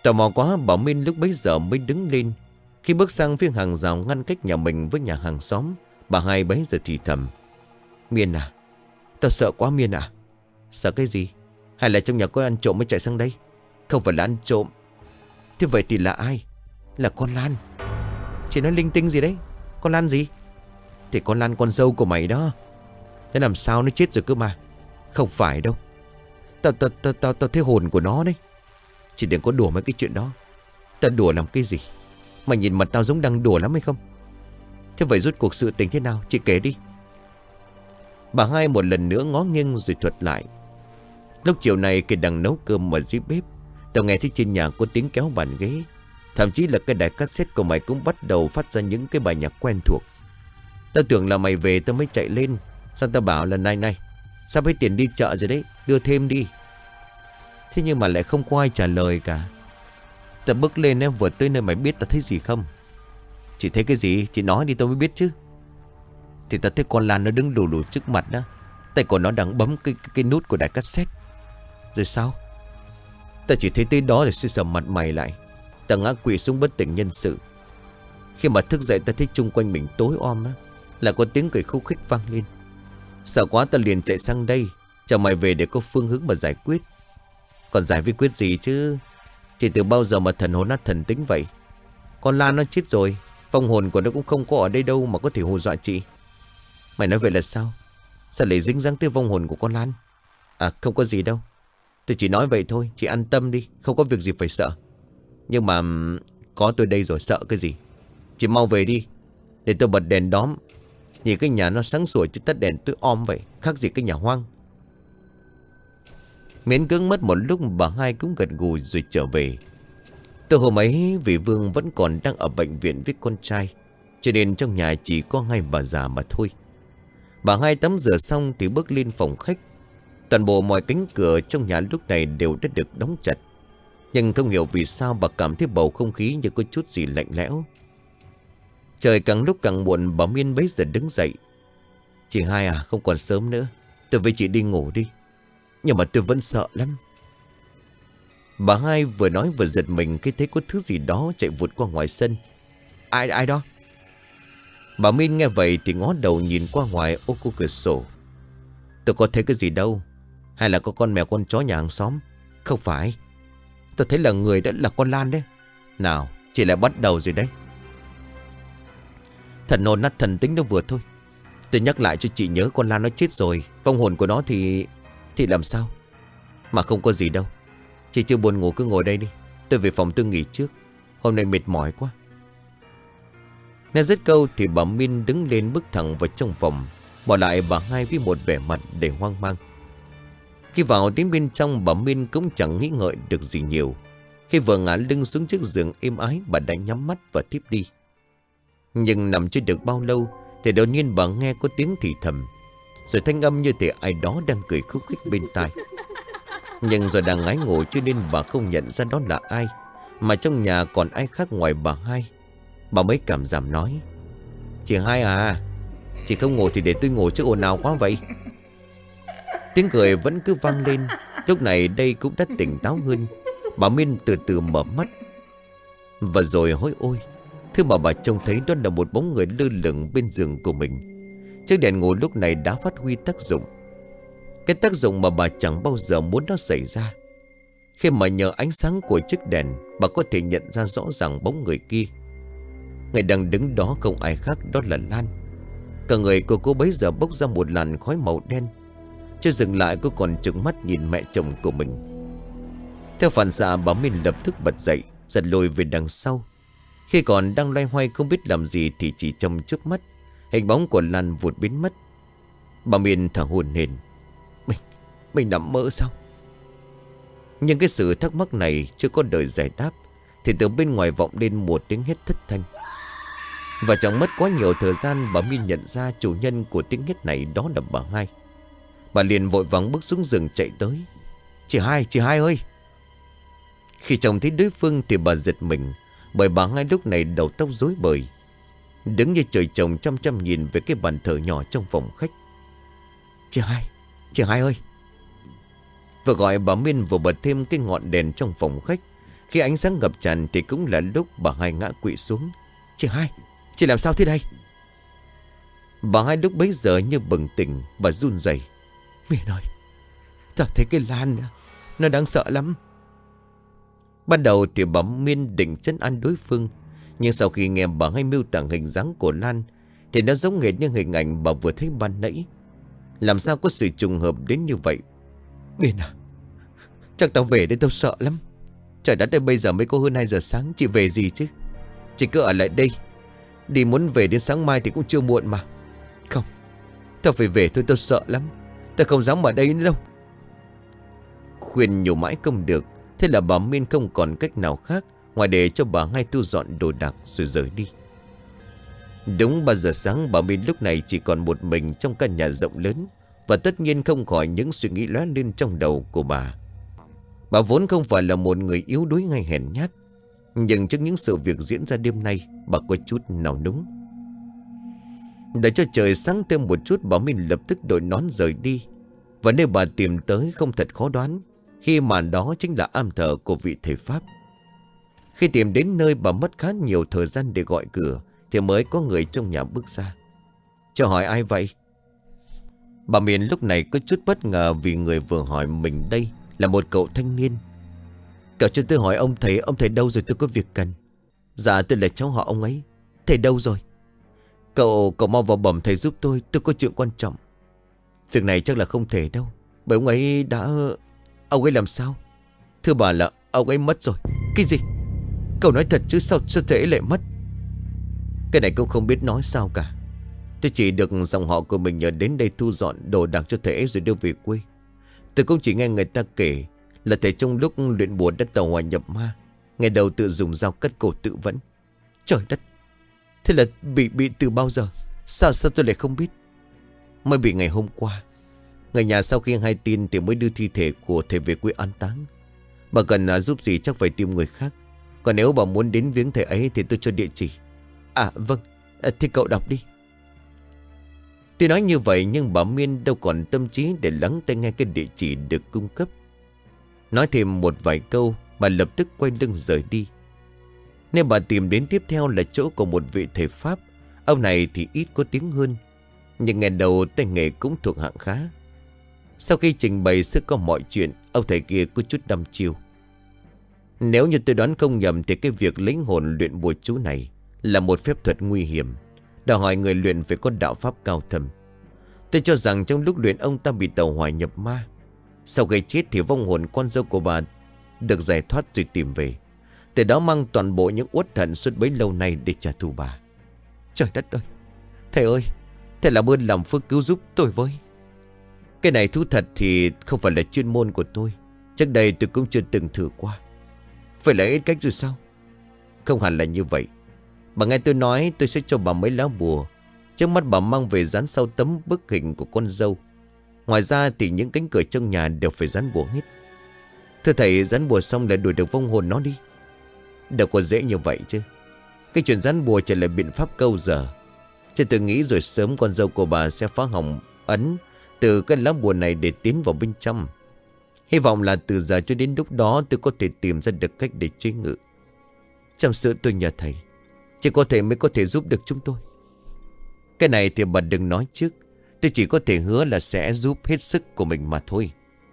Tò mò quá, Bảo Miên lúc bấy giờ mới đứng lên. Khi bước sang phía hàng rào ngăn cách nhà mình với nhà hàng xóm, bà Hai bấy giờ thì thầm: Miên à, tao sợ quá Miên à. Sợ cái gì? Hay là trong nhà có ăn trộm mới chạy sang đây? Không phải là ăn trộm. Thế vậy thì là ai? Là con Lan. Chị nói linh tinh gì đấy? Con Lan gì? Thì con Lan con dâu của mày đó. Thế làm sao nó chết rồi cơ mà. Không phải đâu. Tao thấy hồn của nó đấy. Chị đừng có đùa mấy cái chuyện đó. Tao đùa làm cái gì? Mày nhìn mặt tao giống đang đùa lắm hay không? Thế vậy rốt cuộc sự tình thế nào? Chị kể đi. Bà Hai một lần nữa ngó nghiêng rồi thuật lại. Lúc chiều này khi đang nấu cơm ở dưới bếp, tao nghe thấy trên nhà có tiếng kéo bàn ghế. Thậm chí là cái đài cassette của mày cũng bắt đầu phát ra những cái bài nhạc quen thuộc. Tao tưởng là mày về tao mới chạy lên. Sao tao bảo là này sắp hết tiền đi chợ rồi đấy, đưa thêm đi. Thế nhưng mà lại không có ai trả lời cả. Tao bước lên em vừa tới nơi mày biết tao thấy gì không? Chị thấy cái gì? Chị nói đi tao mới biết chứ. Thì tao thấy con Lan nó đứng lù lù trước mặt đó. Tay của nó đang bấm cái nút của đài cassette. Rồi sao? Tao chỉ thấy tới đó để xây sầm mặt mày lại. Tao ngã quỵ xuống bất tỉnh nhân sự. Khi mà thức dậy tao thấy chung quanh mình tối om đó, là có tiếng cười khúc khích vang lên. Sợ quá tao liền chạy sang đây, chờ mày về để có phương hướng mà giải quyết. Còn giải quyết gì chứ? Chỉ từ bao giờ mà thần hồn nát thần tính vậy? Con Lan nó chết rồi, vong hồn của nó cũng không có ở đây đâu mà có thể hù dọa chị. Mày nói vậy là sao? Sao lại dính dáng tới vong hồn của con Lan? À không có gì đâu. Tôi chỉ nói vậy thôi, chị an tâm đi, không có việc gì phải sợ. Nhưng mà có tôi đây rồi sợ cái gì? Chị mau về đi, để tôi bật đèn đóm. Nhìn cái nhà nó sáng sủa chứ tắt đèn tối om vậy, khác gì cái nhà hoang. Miễn cưỡng mất một lúc bà Hai cũng gật gù rồi trở về. Từ hôm ấy vì Vương vẫn còn đang ở bệnh viện với con trai, cho nên trong nhà chỉ có hai bà già mà thôi. Bà Hai tắm rửa xong thì bước lên phòng khách. Toàn bộ mọi cánh cửa trong nhà lúc này đều đã được đóng chặt. Nhưng không hiểu vì sao bà cảm thấy bầu không khí như có chút gì lạnh lẽo. Trời càng lúc càng muộn, bà Miên bấy giờ đứng dậy. Chị Hai à, không còn sớm nữa, tôi với chị đi ngủ đi. Nhưng mà tôi vẫn sợ lắm. Bà Hai vừa nói vừa giật mình khi thấy có thứ gì đó chạy vụt qua ngoài sân. Ai đó? Bà Miên nghe vậy thì ngó đầu nhìn qua ngoài ô cô cửa sổ. Tôi có thấy cái gì đâu. Hay là có con mèo con chó nhà hàng xóm? Không phải. Tôi thấy là người đó là con Lan đấy. Nào, chị lại bắt đầu rồi đấy. Thần hồn nát thần tính nó vừa thôi. Tôi nhắc lại cho chị nhớ con Lan nó chết rồi. Vong hồn của nó thì làm sao? Mà không có gì đâu. Chị chưa buồn ngủ cứ ngồi đây đi. Tôi về phòng tôi nghỉ trước. Hôm nay mệt mỏi quá. Nghe dứt câu thì bà Min đứng lên bước thẳng vào trong phòng, bỏ lại bà Hai với một vẻ mặt đầy hoang mang. Khi vào đến bên trong, bà Min cũng chẳng nghĩ ngợi được gì nhiều. Khi vừa ngã lưng xuống chiếc giường êm ái, bà đã nhắm mắt và thiếp đi. Nhưng nằm chưa được bao lâu thì đột nhiên bà nghe có tiếng thì thầm, rồi thanh âm như thể ai đó đang cười khúc khích bên tai. Nhưng giờ đang ngái ngủ cho nên bà không nhận ra đó là ai, mà trong nhà còn ai khác ngoài bà Hai. Bà mới cảm giảm nói: Chị Hai à, chị không ngủ thì để tôi ngủ chứ ồn ào quá vậy. Tiếng cười vẫn cứ vang lên. Lúc này đây cũng đã tỉnh táo hơn. Bà Miên từ từ mở mắt. Và rồi hối ôi, thứ mà bà trông thấy đó là một bóng người lơ lửng bên giường của mình. Chiếc đèn ngủ lúc này đã phát huy tác dụng, cái tác dụng mà bà chẳng bao giờ muốn nó xảy ra. Khi mà nhờ ánh sáng của chiếc đèn, bà có thể nhận ra rõ ràng bóng người kia. Người đang đứng đó không ai khác, đó là Lan. Cả người của cô bấy giờ bốc ra một làn khói màu đen. Chưa dừng lại, cô còn trừng mắt nhìn mẹ chồng của mình. Theo phản xạ, bà Minh lập tức bật dậy, giật lùi về đằng sau. Khi còn đang loay hoay không biết làm gì thì chỉ trong trước mắt, hình bóng của Lan vụt biến mất. Bà Miên thở hổn hển. Mình nằm mơ sao? Nhưng cái sự thắc mắc này chưa có đời giải đáp thì từ bên ngoài vọng lên một tiếng hét thất thanh. Và chẳng mất quá nhiều thời gian, bà Miên nhận ra chủ nhân của tiếng hét này đó là bà Hai. Bà liền vội vàng bước xuống giường chạy tới. Chị Hai ơi! Khi chồng thấy đối phương thì bà giật mình, bởi bà Hai lúc này đầu tóc rối bời, đứng như trời trồng chăm chăm nhìn về cái bàn thờ nhỏ trong phòng khách. Chị Hai ơi! Vừa gọi bà Miên vừa bật thêm cái ngọn đèn trong phòng khách. Khi ánh sáng ngập tràn thì cũng là lúc bà Hai ngã quỵ xuống. Chị Hai, chị làm sao thế đây? Bà Hai lúc bấy giờ như bừng tỉnh. Bà run rẩy. Miền ơi, tao thấy cái Lan nó đáng sợ lắm. Ban đầu thì bà Miên định trấn an đối phương, nhưng sau khi nghe bà Hai miêu tả hình dáng của Lan thì nó giống hệt như hình ảnh bà vừa thấy ban nãy. Làm sao có sự trùng hợp đến như vậy? Miên à, chắc tao về đây tao sợ lắm. Trời đất ơi, bây giờ mới có hơn 2 giờ sáng. Chị về gì chứ? Chị cứ ở lại đây. Đi muốn về đến sáng mai thì cũng chưa muộn mà. Không, tao phải về thôi, tao sợ lắm. Tao không dám ở đây nữa đâu. Khuyên nhiều mãi không được. Thế là bà Miên không còn cách nào khác ngoài để cho bà Hai thu dọn đồ đạc rồi rời đi. Đúng 3 giờ sáng, bà Miên lúc này chỉ còn một mình trong căn nhà rộng lớn. Và tất nhiên không khỏi những suy nghĩ lóe lên trong đầu của bà. Bà vốn không phải là một người yếu đuối hay hèn nhát, nhưng trước những sự việc diễn ra đêm nay, bà có chút nào núng. Để cho trời sáng thêm một chút, bà Miên lập tức đội nón rời đi. Và nơi bà tìm tới không thật khó đoán, khi mà đó chính là am thờ của vị thầy Pháp. Khi tìm đến nơi, bà mất khá nhiều thời gian để gọi cửa thì mới có người trong nhà bước ra. Cho hỏi ai vậy? Bà Miên lúc này có chút bất ngờ vì người vừa hỏi mình đây là một cậu thanh niên. Cậu cho tôi hỏi ông thầy đâu rồi, tôi có việc cần. Dạ tôi là cháu họ ông ấy. Thầy đâu rồi? Cậu mau vào bẩm thầy giúp tôi có chuyện quan trọng. Việc này chắc là không thể đâu, bởi ông ấy đã... Ông ấy làm sao? Thưa bà là ông ấy mất rồi. Cái gì? Cậu nói thật chứ, sao thể lại mất? Cái này cũng không biết nói sao cả. Tôi chỉ được dòng họ của mình nhờ đến đây thu dọn đồ đạc cho thầy ấy rồi đưa về quê. Tôi cũng chỉ nghe người ta kể là thầy trong lúc luyện bùa đã tàu hỏa nhập ma. Ngày đầu tự dùng dao cắt cổ tự vẫn. Trời đất, thế là bị từ bao giờ? Sao tôi lại không biết? Mới bị ngày hôm qua. Người nhà sau khi hay tin thì mới đưa thi thể của thầy về quê an táng. Bà cần giúp gì chắc phải tìm người khác. Còn nếu bà muốn đến viếng thầy ấy thì tôi cho địa chỉ. À vâng, thì cậu đọc đi. Tuy nói như vậy nhưng bà Miên đâu còn tâm trí để lắng tai nghe cái địa chỉ được cung cấp. Nói thêm một vài câu, bà lập tức quay lưng rời đi. Nên bà tìm đến tiếp theo là chỗ của một vị thầy Pháp. Ông này thì ít có tiếng hơn, nhưng ngày đầu tay nghề cũng thuộc hạng khá. Sau khi trình bày sơ có mọi chuyện, ông thầy kia có chút đăm chiêu. Nếu như tôi đoán không nhầm thì cái việc lấy hồn luyện bùa chú này là một phép thuật nguy hiểm, đòi hỏi người luyện phải có đạo pháp cao thâm. Tôi cho rằng trong lúc luyện ông ta bị tàu hỏa nhập ma. Sau khi chết thì vong hồn con dâu của bà được giải thoát rồi tìm về, từ đó mang toàn bộ những uất hận suốt bấy lâu nay để trả thù bà. Trời đất ơi, thầy làm ơn làm phước cứu giúp tôi với. Cái này thú thật thì không phải là chuyên môn của tôi. Trước đây tôi cũng chưa từng thử qua. Phải là ít cách rồi sao? Không hẳn là như vậy. Bà nghe tôi nói, tôi sẽ cho bà mấy lá bùa. Trước mắt bà mang về dán sau tấm bức hình của con dâu. Ngoài ra thì những cánh cửa trong nhà đều phải dán bùa hết. Thưa thầy, dán bùa xong là đuổi được vong hồn nó đi. Đâu có dễ như vậy chứ. Cái chuyện dán bùa chỉ là biện pháp câu giờ. Chứ tôi nghĩ rồi sớm con dâu của bà sẽ phá hỏng ấn từ cái lá bùa này để tiến vào bên trong. Hy vọng là từ giờ cho đến lúc đó tôi có thể tìm ra được cách để chế ngự. Trong sự tôi nhờ thầy, chỉ có thể mới có thể giúp được chúng tôi. Cái này thì bà đừng nói trước. Tôi chỉ có thể hứa là sẽ giúp hết sức của mình mà thôi.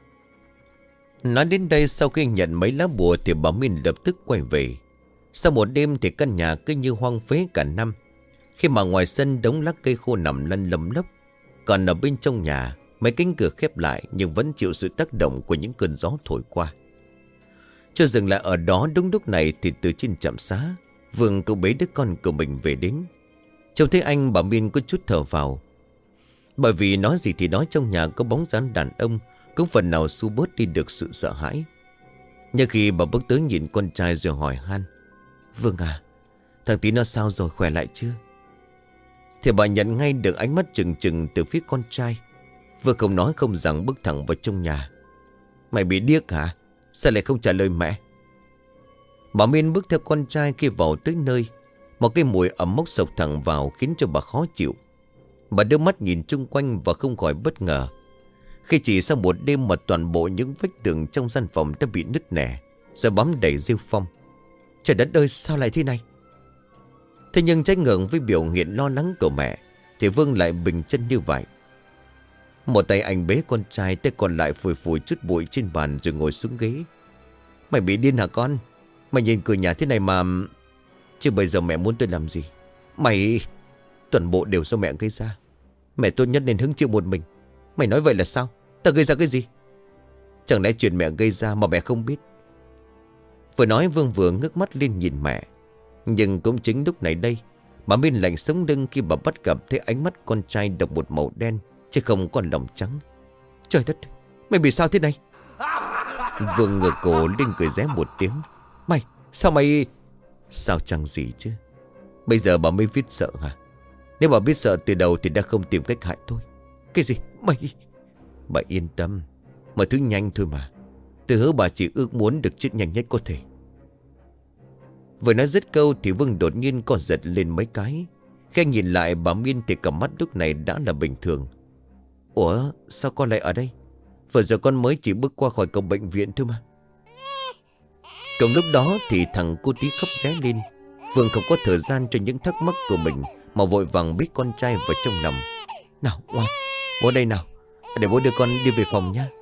Nói đến đây, sau khi nhận mấy lá bùa thì bà Miên lập tức quay về. Sau một đêm thì căn nhà cứ như hoang phế cả năm. Khi mà ngoài sân đống lá cây khô nằm lăn lấm lấp, còn ở bên trong nhà mấy cánh cửa khép lại nhưng vẫn chịu sự tác động của những cơn gió thổi qua. Cho dừng lại ở đó đúng lúc này thì từ trên trạm xá, Vương cậu bế đứa con của mình về đến. Trông thấy anh, bà Miên có chút thở vào. Bởi vì nói gì thì nói, trong nhà có bóng dáng đàn ông cũng phần nào xua bớt đi được sự sợ hãi. Nhưng khi bà bước tới nhìn con trai rồi hỏi han: Vương à, thằng tí nó sao rồi, khỏe lại chưa? Thì bà nhận ngay được ánh mắt trừng trừng từ phía con trai. Vừa không nói không rằng bước thẳng vào trong nhà. Mày bị điếc hả? Sao lại không trả lời mẹ? Bà Miên bước theo con trai khi vào tới nơi. Một cái mùi ẩm mốc sộc thẳng vào khiến cho bà khó chịu. Bà đưa mắt nhìn chung quanh và không khỏi bất ngờ khi chỉ sau một đêm mà toàn bộ những vách tường trong gian phòng đã bị nứt nẻ, rồi bám đẩy Diêu Phong. Trời đất ơi, sao lại thế này? Thế nhưng trái ngược với biểu hiện lo lắng của mẹ, thì Vương lại bình chân như vậy. Một tay anh bế con trai, tay còn lại phủi phủi chút bụi trên bàn rồi ngồi xuống ghế. Mày bị điên hả con? Mày nhìn cửa nhà thế này mà... Chứ bây giờ mẹ muốn tôi làm gì? Mày... Toàn bộ đều do mẹ gây ra. Mẹ tốt nhất nên hứng chịu một mình. Mày nói vậy là sao? Ta gây ra cái gì? Chẳng lẽ chuyện mẹ gây ra mà mẹ không biết? Vừa nói Vương vừa ngước mắt lên nhìn mẹ. Nhưng cũng chính lúc này đây, bà Miên lạnh sống lưng khi bà bắt gặp thấy ánh mắt con trai độc một màu đen, chứ không còn lòng trắng. Trời đất, mày bị sao thế này? Vương ngửa cổ lên cười ré một tiếng. Mày, sao mày... Sao chẳng gì chứ? Bây giờ bà mới biết sợ hả? Nếu bà biết sợ từ đầu thì đã không tìm cách hại tôi. Cái gì? Mày... Bà yên tâm, mọi thứ nhanh thôi mà. Tôi hứa bà chỉ ước muốn được chết nhanh nhất có thể. Vừa nói dứt câu thì Vương đột nhiên co giật lên mấy cái. Khi nhìn lại bà Miên thì cầm mắt lúc này đã là bình thường. Ủa, sao con lại ở đây? Vừa giờ con mới chỉ bước qua khỏi cổng bệnh viện thôi mà. Cùng lúc đó thì thằng cô tí khóc ré lên. Vương không có thời gian cho những thắc mắc của mình, mà vội vàng biết con trai vào trong lòng. Nào ngoan, bố đây nào, để bố đưa con đi về phòng nhé.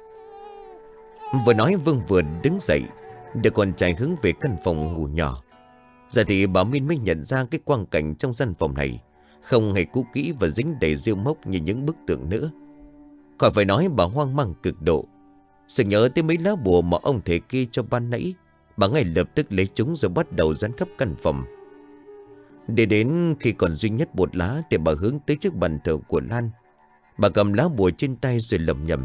Vừa nói Vương vừa đứng dậy, đưa con trai hướng về căn phòng ngủ nhỏ. Giờ thì bà Miên mới nhận ra cái quang cảnh trong gian phòng này không hề cũ kỹ và dính đầy rêu mốc như những bức tượng nữa. Khỏi phải nói bà hoang mang cực độ. Sự nhớ tới mấy lá bùa mà ông thầy kia cho ban nãy, bà ngay lập tức lấy chúng rồi bắt đầu dán khắp căn phòng. Để đến khi còn duy nhất một lá thì bà hướng tới chiếc bàn thờ của Lan. Bà cầm lá bùa trên tay rồi lẩm nhẩm.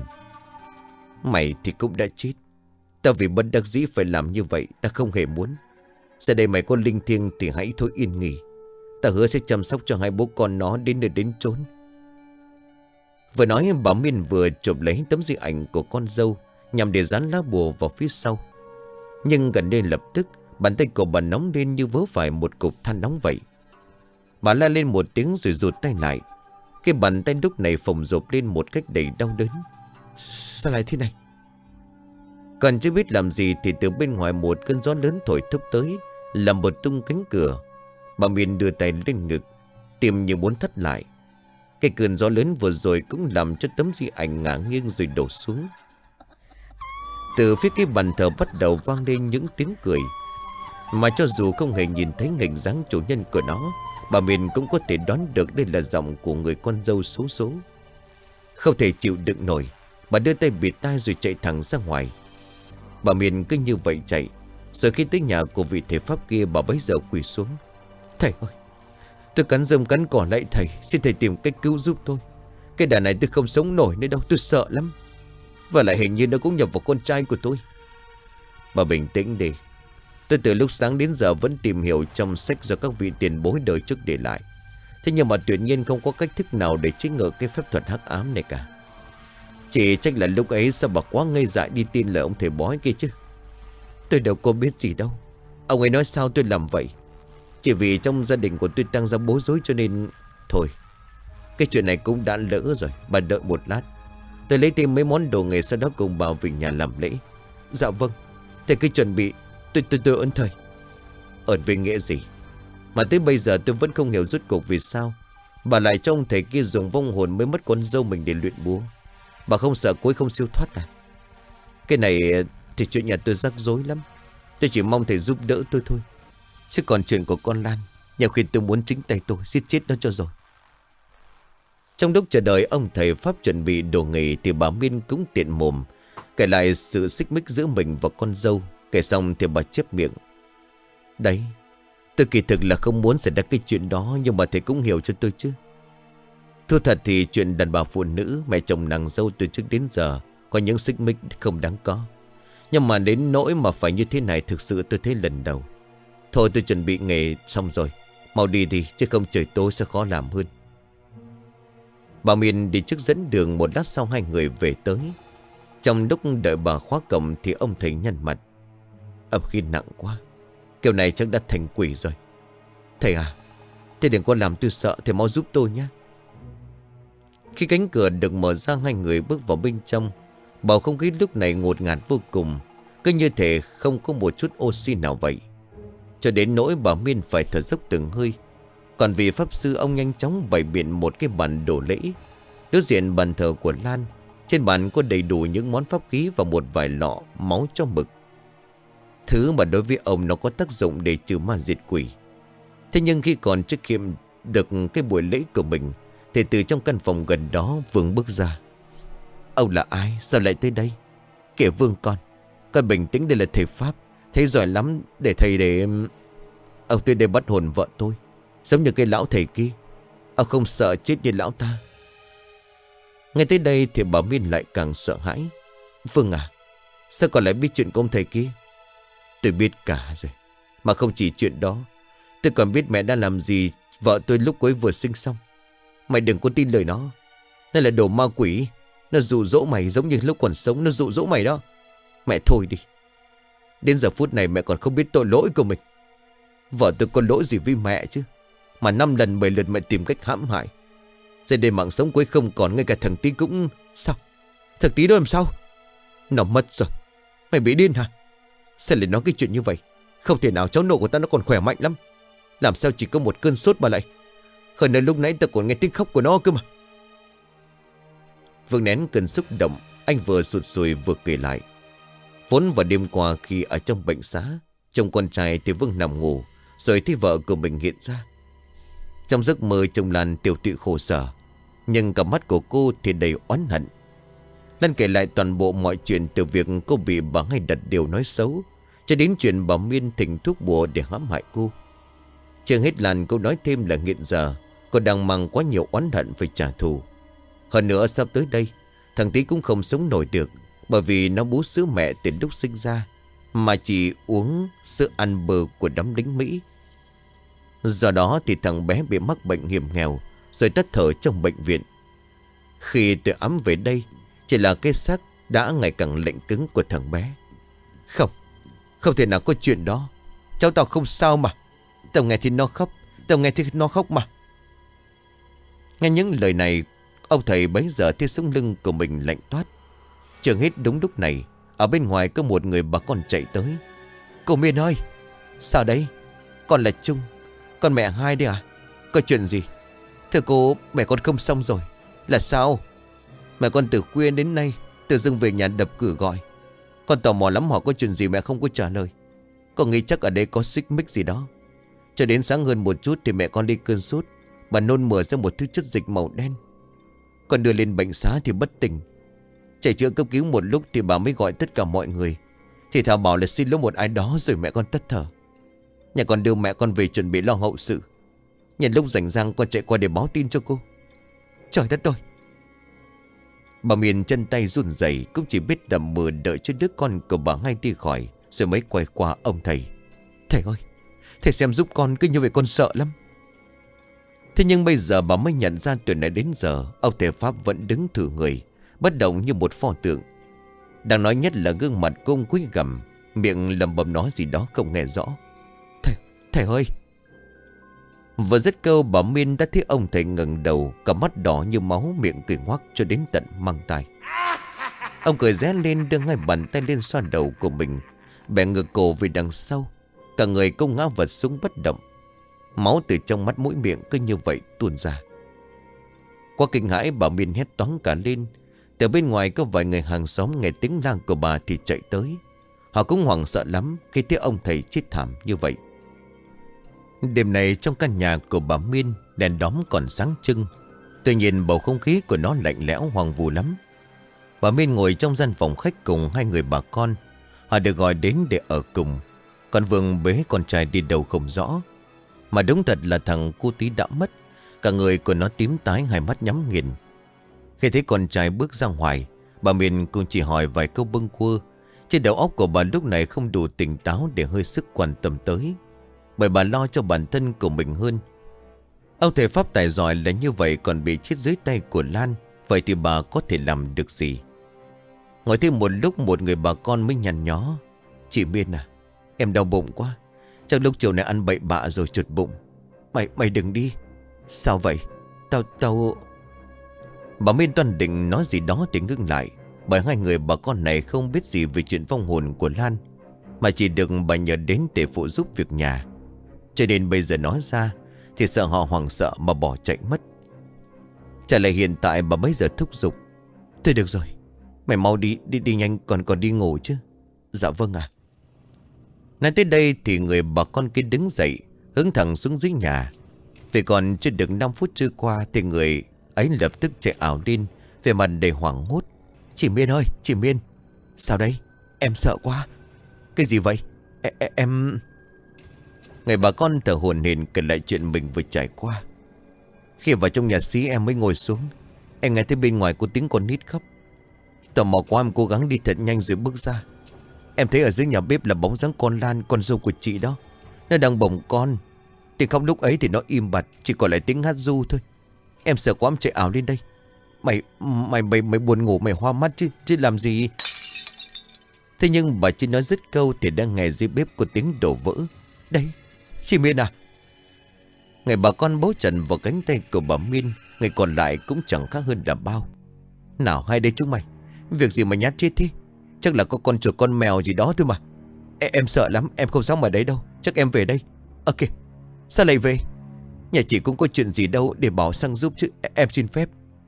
Mày thì cũng đã chết. Ta vì bất đắc dĩ phải làm như vậy, ta không hề muốn. Giờ đây mày có linh thiêng thì hãy thôi yên nghỉ. Ta hứa sẽ chăm sóc cho hai bố con nó đến nơi đến chốn. Vừa nói bà Miên vừa chụp lấy tấm di ảnh của con dâu nhằm để dán lá bùa vào phía sau. Nhưng gần đây lập tức bàn tay của bà nóng lên như vớ phải một cục than nóng vậy. Bà la lên một tiếng rồi rụt tay lại. Cái bàn tay lúc này phồng rộp lên một cách đầy đau đớn. Sao lại thế này? Còn chưa biết làm gì thì từ bên ngoài một cơn gió lớn thổi thốc tới, làm bật tung cánh cửa. Bà Miên đưa tay lên ngực, tim như muốn thắt lại. Cái cơn gió lớn vừa rồi cũng làm cho tấm di ảnh ngả nghiêng rồi đổ xuống. Từ phía cái bàn thờ bắt đầu vang lên những tiếng cười, mà cho dù không hề nhìn thấy hình dáng chủ nhân của nó, bà Miên cũng có thể đoán được đây là giọng của người con dâu xấu số. Không thể chịu đựng nổi, bà đưa tay bịt tai rồi chạy thẳng ra ngoài. Bà Miên cứ như vậy chạy, rồi khi tới nhà của vị thầy pháp kia, bà bấy giờ quỳ xuống. Thầy ơi, tôi cắn rơm cắn cỏ lại thầy, xin thầy tìm cách cứu giúp tôi. Cái đàn này tôi không sống nổi nữa đâu, tôi sợ lắm. Và lại hình như nó cũng nhập vào con trai của tôi. Bà bình tĩnh đi. Tôi từ lúc sáng đến giờ vẫn tìm hiểu trong sách do các vị tiền bối đời trước để lại. Thế nhưng mà tuyệt nhiên không có cách thức nào để chế ngự cái phép thuật hắc ám này cả. Chỉ trách là lúc ấy sao bà quá ngây dại đi tin lời ông thầy bói kia chứ. Tôi đâu có biết gì đâu. Ông ấy nói sao tôi làm vậy. Chỉ vì trong gia đình của tôi tăng ra bối rối cho nên... Thôi, cái chuyện này cũng đã lỡ rồi. Bà đợi một lát, tôi lấy thêm mấy món đồ nghề, sau đó cùng bà về nhà làm lễ. Dạ vâng, thầy cứ chuẩn bị. Tôi ơn thầy. Ơn về nghĩa gì? Mà tới bây giờ tôi vẫn không hiểu rốt cuộc vì sao bà lại cho ông thầy kia dùng vong hồn mới mất con dâu mình để luyện búa. Bà không sợ cô ấy không siêu thoát à? Cái này thì chuyện nhà tôi rắc rối lắm. Tôi chỉ mong thầy giúp đỡ tôi thôi. Chứ còn chuyện của con Lan, nhiều khi tôi muốn chính tay tôi giết chết nó cho rồi. Trong lúc chờ đợi ông thầy pháp chuẩn bị đồ nghề thì bà Miên cũng tiện mồm kể lại sự xích mích giữa mình và con dâu. Kể xong thì bà chép miệng. Đấy, tôi kỳ thực là không muốn xảy ra cái chuyện đó, nhưng mà thầy cũng hiểu cho tôi chứ. Thưa thật thì chuyện đàn bà phụ nữ, mẹ chồng nàng dâu từ trước đến giờ có những xích mích không đáng có. Nhưng mà đến nỗi mà phải như thế này thực sự tôi thấy lần đầu. Thôi tôi chuẩn bị nghề xong rồi, mau đi đi chứ không trời tối sẽ khó làm hơn. Bà Miên đi trước dẫn đường, một lát sau hai người về tới. Trong lúc đợi bà khóa cổng thì ông thầy nhăn mặt. Âm khí nặng quá, kiểu này chắc đã thành quỷ rồi. Thầy à, thầy đừng có làm tôi sợ, thầy mau giúp tôi nhé. Khi cánh cửa được mở ra, hai người bước vào bên trong. Bầu không khí lúc này ngột ngạt vô cùng. cứ như thể không có một chút oxy nào vậy. Cho đến nỗi bà Miên phải thở dốc từng hơi. Còn vì pháp sư, ông nhanh chóng bày biện một cái bàn đổ lễ. Đối diện bàn thờ của Lan, trên bàn có đầy đủ những món pháp khí và một vài lọ máu cho mực, thứ mà đối với ông nó có tác dụng để trừ ma diệt quỷ. Thế nhưng khi còn chưa kiệm được cái buổi lễ của mình, thì từ trong căn phòng gần đó Vương bước ra. Ông là ai? Sao lại tới đây? Kể Vương con bình tĩnh, đây là thầy Pháp. Thầy giỏi lắm để thầy để... Ông tới đây bắt hồn vợ tôi, giống như cái lão thầy kia. Ông không sợ chết như lão ta? Ngay tới đây thì bà Miên lại càng sợ hãi. Vương à, sao con lại biết chuyện của ông thầy kia? Tôi biết cả rồi. Mà không chỉ chuyện đó, tôi còn biết mẹ đã làm gì vợ tôi lúc cô ấy vừa sinh xong. Mày đừng có tin lời nó. Nó là đồ ma quỷ. Nó dụ dỗ mày giống như lúc còn sống. Nó dụ dỗ mày đó. Mẹ thôi đi. Đến giờ phút này mẹ còn không biết tội lỗi của mình. Vợ tôi có lỗi gì với mẹ chứ, mà 5 lần 7 lượt mẹ tìm cách hãm hại. Giờ đây mạng sống của ấy không còn. Ngay cả thằng Tí cũng... Sao? Thằng Tí đó làm sao? Nó mất rồi. Mày bị điên hả? Sao lại nói cái chuyện như vậy? Không thể nào, cháu nội của ta nó còn khỏe mạnh lắm. Làm sao chỉ có một cơn sốt mà lại... Hơn nữa lúc nãy ta còn nghe tiếng khóc của nó cơ mà. Vương nén cơn xúc động. Anh vừa sụt sùi vừa kể lại. Vốn vào đêm qua khi ở trong bệnh xá, chồng con trai thì Vương nằm ngủ, rồi thấy vợ của mình hiện ra. Trong giấc mơ chồng Lan tiểu tụy khổ sở, nhưng cặp mắt của cô thì đầy oán hận. Lan kể lại toàn bộ mọi chuyện, từ việc cô bị bà Hai đặt điều nói xấu, cho đến chuyện bà Miên thỉnh thuốc bùa để hãm hại cô. Chưa hết Lan cô nói thêm là hiện giờ cô đang mang quá nhiều oán hận phải trả thù. Hơn nữa sắp tới đây, thằng Tí cũng không sống nổi được, bởi vì nó bú sữa mẹ từ lúc sinh ra, mà chỉ uống sữa ăn bơ của đám lính Mỹ. Do đó thì thằng bé bị mắc bệnh hiểm nghèo, rồi tắt thở trong bệnh viện. Khi tôi ấm về đây, chỉ là cái xác đã ngày càng lạnh cứng của thằng bé. Không thể nào có chuyện đó. Cháu tao không sao mà. Tao nghe thì nó khóc. Tao nghe thì nó khóc mà. Nghe những lời này, ông thầy bấy giờ thấy sống lưng của mình lạnh toát. Chưa hết đúng lúc này, ở bên ngoài có một người bà con chạy tới. Cô Miên ơi! Sao đấy? Con là Trung, con mẹ Hai đấy à? Có chuyện gì? Thưa cô, mẹ con không xong rồi. Là sao? Mẹ con từ khuya đến nay tự dưng về nhà đập cửa gọi. Con tò mò lắm, hỏi có chuyện gì mẹ không có trả lời. Con nghĩ chắc ở đây có xích mích gì đó. Cho đến sáng hơn một chút thì mẹ con đi cơn sốt. Bà nôn mửa ra một thứ chất dịch màu đen. Con đưa lên bệnh xá thì bất tỉnh. Chạy chữa cấp cứu một lúc thì bà mới gọi tất cả mọi người. Thì thảo bảo là xin lỗi một ai đó, rồi mẹ con tắt thở. Nhà con đưa mẹ con về chuẩn bị lo hậu sự. Nhân lúc rảnh rang con chạy qua để báo tin cho cô. Trời đất ơi! Bà Miên chân tay run rẩy, cũng chỉ biết đầm mưa đợi cho đứa con của bà Hai đi khỏi, rồi mới quay qua ông thầy. Thầy ơi! Thầy xem giúp con, cứ như vậy con sợ lắm. Thế nhưng bây giờ bà mới nhận ra từ này đến giờ ông thầy Pháp vẫn đứng thử người, bất động như một pho tượng. Đang nói nhất là gương mặt cung cúi gằm, miệng lẩm bẩm nói gì đó không nghe rõ. Thầy ơi! Vừa dứt câu, bà Miên đã thấy ông thầy ngẩng đầu, cả mắt đỏ như máu, miệng cười ngoác cho đến tận mang tai. Ông cười ré lên, đưa ngay bàn tay lên xoa đầu của mình, bẻ ngược cổ về đằng sau. Cả người công ngã vật xuống bất động. Máu từ trong mắt mũi miệng cứ như vậy tuôn ra. Qua kinh hãi, bà Miên hét toáng cả lên. Từ bên ngoài có vài người hàng xóm nghe tiếng la của bà thì chạy tới. Họ cũng hoảng sợ lắm khi thấy ông thầy chết thảm như vậy. Đêm này trong căn nhà của bà Miên, đèn đóm còn sáng trưng. Tuy nhiên bầu không khí của nó lạnh lẽo hoang vu lắm. Bà Miên ngồi trong gian phòng khách cùng hai người bà con. Họ được gọi đến để ở cùng. Còn Vương bế con trai đi đâu không rõ. Mà đúng thật là thằng cu Tí đã mất. Cả người của nó tím tái, hai mắt nhắm nghiền. Khi thấy con trai bước ra ngoài, bà Miên cũng chỉ hỏi vài câu bâng quơ. Trên đầu óc của bà lúc này không đủ tỉnh táo để hơi sức quan tâm tới, bởi bà lo cho bản thân của mình hơn. Ông thầy Pháp tài giỏi là như vậy, còn bị chết dưới tay của Lan, vậy thì bà có thể làm được gì? Ngồi thêm một lúc, một người bà con mới nhăn nhó. Chị Miên à, em đau bụng quá. Chắc lúc chiều này ăn bậy bạ rồi trượt bụng. Mày đừng đi. Sao vậy? Tao... Bà Miên toan định nói gì đó thì ngưng lại. Bởi hai người bà con này không biết gì về chuyện vong hồn của Lan, mà chỉ được bà nhờ đến để phụ giúp việc nhà. Cho nên bây giờ nói ra thì sợ họ hoảng sợ mà bỏ chạy mất. Trả lời hiện tại bà mấy giờ thúc giục: Thôi được rồi, mày mau đi nhanh, còn đi ngủ chứ. Dạ vâng ạ. Nói tới đây thì người bà con kia đứng dậy, hướng thẳng xuống dưới nhà. Vì còn chưa được 5 phút trôi qua thì người ấy lập tức chạy ảo lên, về mặt đầy hoảng hốt: Chị Miên ơi, chị Miên. Sao đây? Em sợ quá. Cái gì vậy? Em... Người bà con thở hổn hển kể lại chuyện mình vừa trải qua. Khi vào trong nhà xí em mới ngồi xuống, em nghe thấy bên ngoài có tiếng con nít khóc. Tò mò quá em cố gắng đi thật nhanh rồi bước ra. Em thấy ở dưới nhà bếp là bóng dáng con Lan, con dâu của chị đó. Nó đang bồng con. Tiếng khóc lúc ấy thì nó im bặt, chỉ còn lại tiếng hát ru thôi. Em sợ quá em chạy ảo lên đây. Mày buồn ngủ, mày hoa mắt chứ làm gì. Thế nhưng bà chỉ nói dứt câu thì đang nghe dưới bếp có tiếng đổ vỡ. Đây, chị Miên à. Người bà con bấu trần vào cánh tay của bà Miên. Người còn lại cũng chẳng khác hơn là bao. Nào hai đây chúng mày, việc gì mà nhát chết thế? Chắc là có con chuột con mèo gì đó thôi mà. Em sợ lắm, em không sống ở đấy đâu. Chắc em về đây. Ok, sao lại về? Nhà chị cũng có chuyện gì đâu để bảo sang giúp chứ. Em xin phép.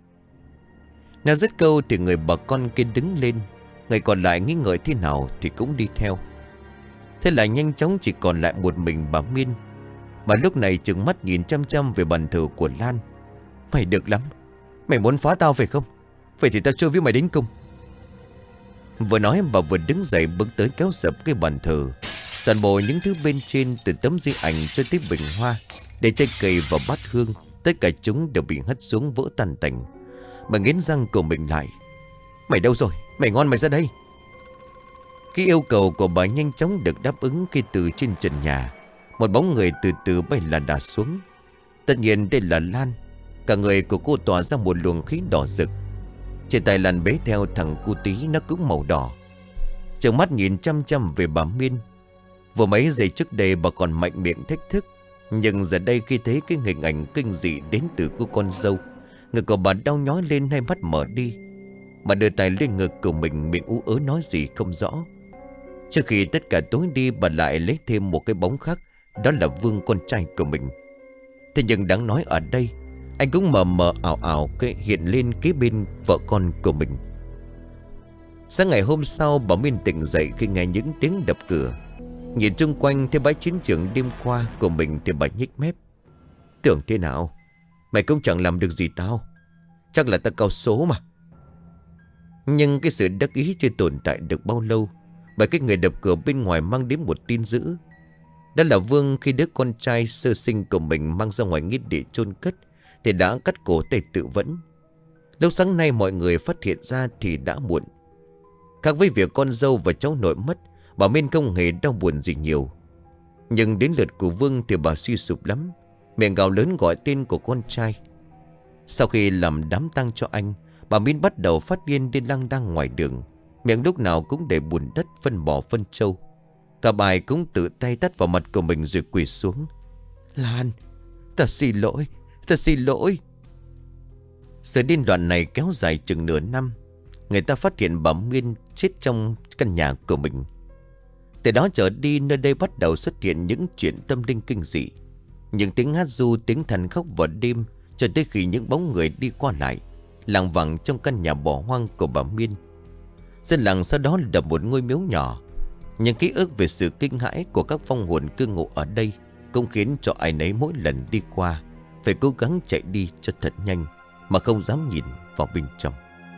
Nói dứt câu thì người bà con kia đứng lên. Người còn lại nghĩ ngợi thế nào thì cũng đi theo. Thế là nhanh chóng chỉ còn lại một mình bà Miên. Bà lúc này trừng mắt nhìn chăm chăm về bàn thờ của Lan. Mày được lắm, mày muốn phá tao phải không? Vậy thì tao chơi với mày đến cùng. Vừa nói bà vừa đứng dậy bước tới kéo sập cái bàn thờ. Toàn bộ những thứ bên trên, từ tấm di ảnh cho tới bình hoa, để trái cây và bát hương, tất cả chúng đều bị hất xuống vỡ tan tành. Bà nghiến răng của mình lại: Mày đâu rồi? Mày ngon mày ra đây. Cái yêu cầu của bà nhanh chóng được đáp ứng khi từ trên trần nhà một bóng người từ từ bay là đà xuống. Tất nhiên đây là Lan. Cả người của cô tỏa ra một luồng khí đỏ rực. Trên tay Lan bế theo thằng cu tí, nó cũng màu đỏ. Trợn mắt nhìn chăm chăm về bà Miên. Vừa mấy giây trước đây bà còn mạnh miệng thách thức, nhưng giờ đây khi thấy cái hình ảnh kinh dị đến từ cô con dâu, người của bà đau nhói lên, hai mắt mở đi. Bà đưa tay lên ngực của mình, miệng ú ớ nói gì không rõ. Trước khi tất cả tối đi, bà lại lấy thêm một cái bóng khác, đó là Vương, con trai của mình. Thế nhưng đáng nói ở đây, anh cũng mờ mờ ảo ảo cái hiện lên kế bên vợ con của mình. Sáng ngày hôm sau, bà Miên tỉnh dậy khi nghe những tiếng đập cửa. Nhìn chung quanh thấy bãi chiến trường đêm qua của mình thì bà nhếch mép: Tưởng thế nào, mày cũng chẳng làm được gì tao. Chắc là tao cao số mà. Nhưng cái sự đắc ý chưa tồn tại được bao lâu, bởi cái người đập cửa bên ngoài mang đến một tin dữ. Đó là Vương, khi đứa con trai sơ sinh của mình mang ra ngoài nghĩa địa chôn cất thì đã cắt cổ tay tự vẫn. Lúc sáng nay mọi người phát hiện ra thì đã muộn. Khác với việc con dâu và cháu nội mất, bà Miên không hề đau buồn gì nhiều. Nhưng đến lượt của Vương thì bà suy sụp lắm, miệng gào lớn gọi tên của con trai. Sau khi làm đám tang cho anh, bà Miên bắt đầu phát điên đi lang đang ngoài đường, miệng lúc nào cũng để bùn đất, phân bò, phân trâu. Cả bài cũng tự tay tát vào mặt của mình rồi quỳ xuống: Lan, ta xin lỗi, ta xin lỗi. Sự điên loạn này kéo dài chừng nửa năm. Người ta phát hiện bà Miên chết trong căn nhà của mình. Từ đó trở đi, nơi đây bắt đầu xuất hiện những chuyện tâm linh kinh dị. Những tiếng hát ru, tiếng than khóc vào đêm, cho tới khi những bóng người đi qua lại lảng vảng trong căn nhà bỏ hoang của bà Miên. Dân làng sau đó đập một ngôi miếu nhỏ. Những ký ức về sự kinh hãi của các vong hồn cư ngụ ở đây cũng khiến cho ai nấy mỗi lần đi qua phải cố gắng chạy đi cho thật nhanh, mà không dám nhìn vào bên trong.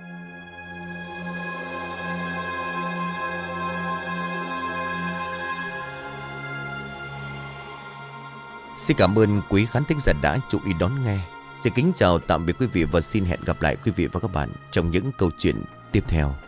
Xin cảm ơn quý khán thính giả đã chú ý đón nghe. Xin kính chào tạm biệt quý vị và xin hẹn gặp lại quý vị và các bạn trong những câu chuyện tiếp theo.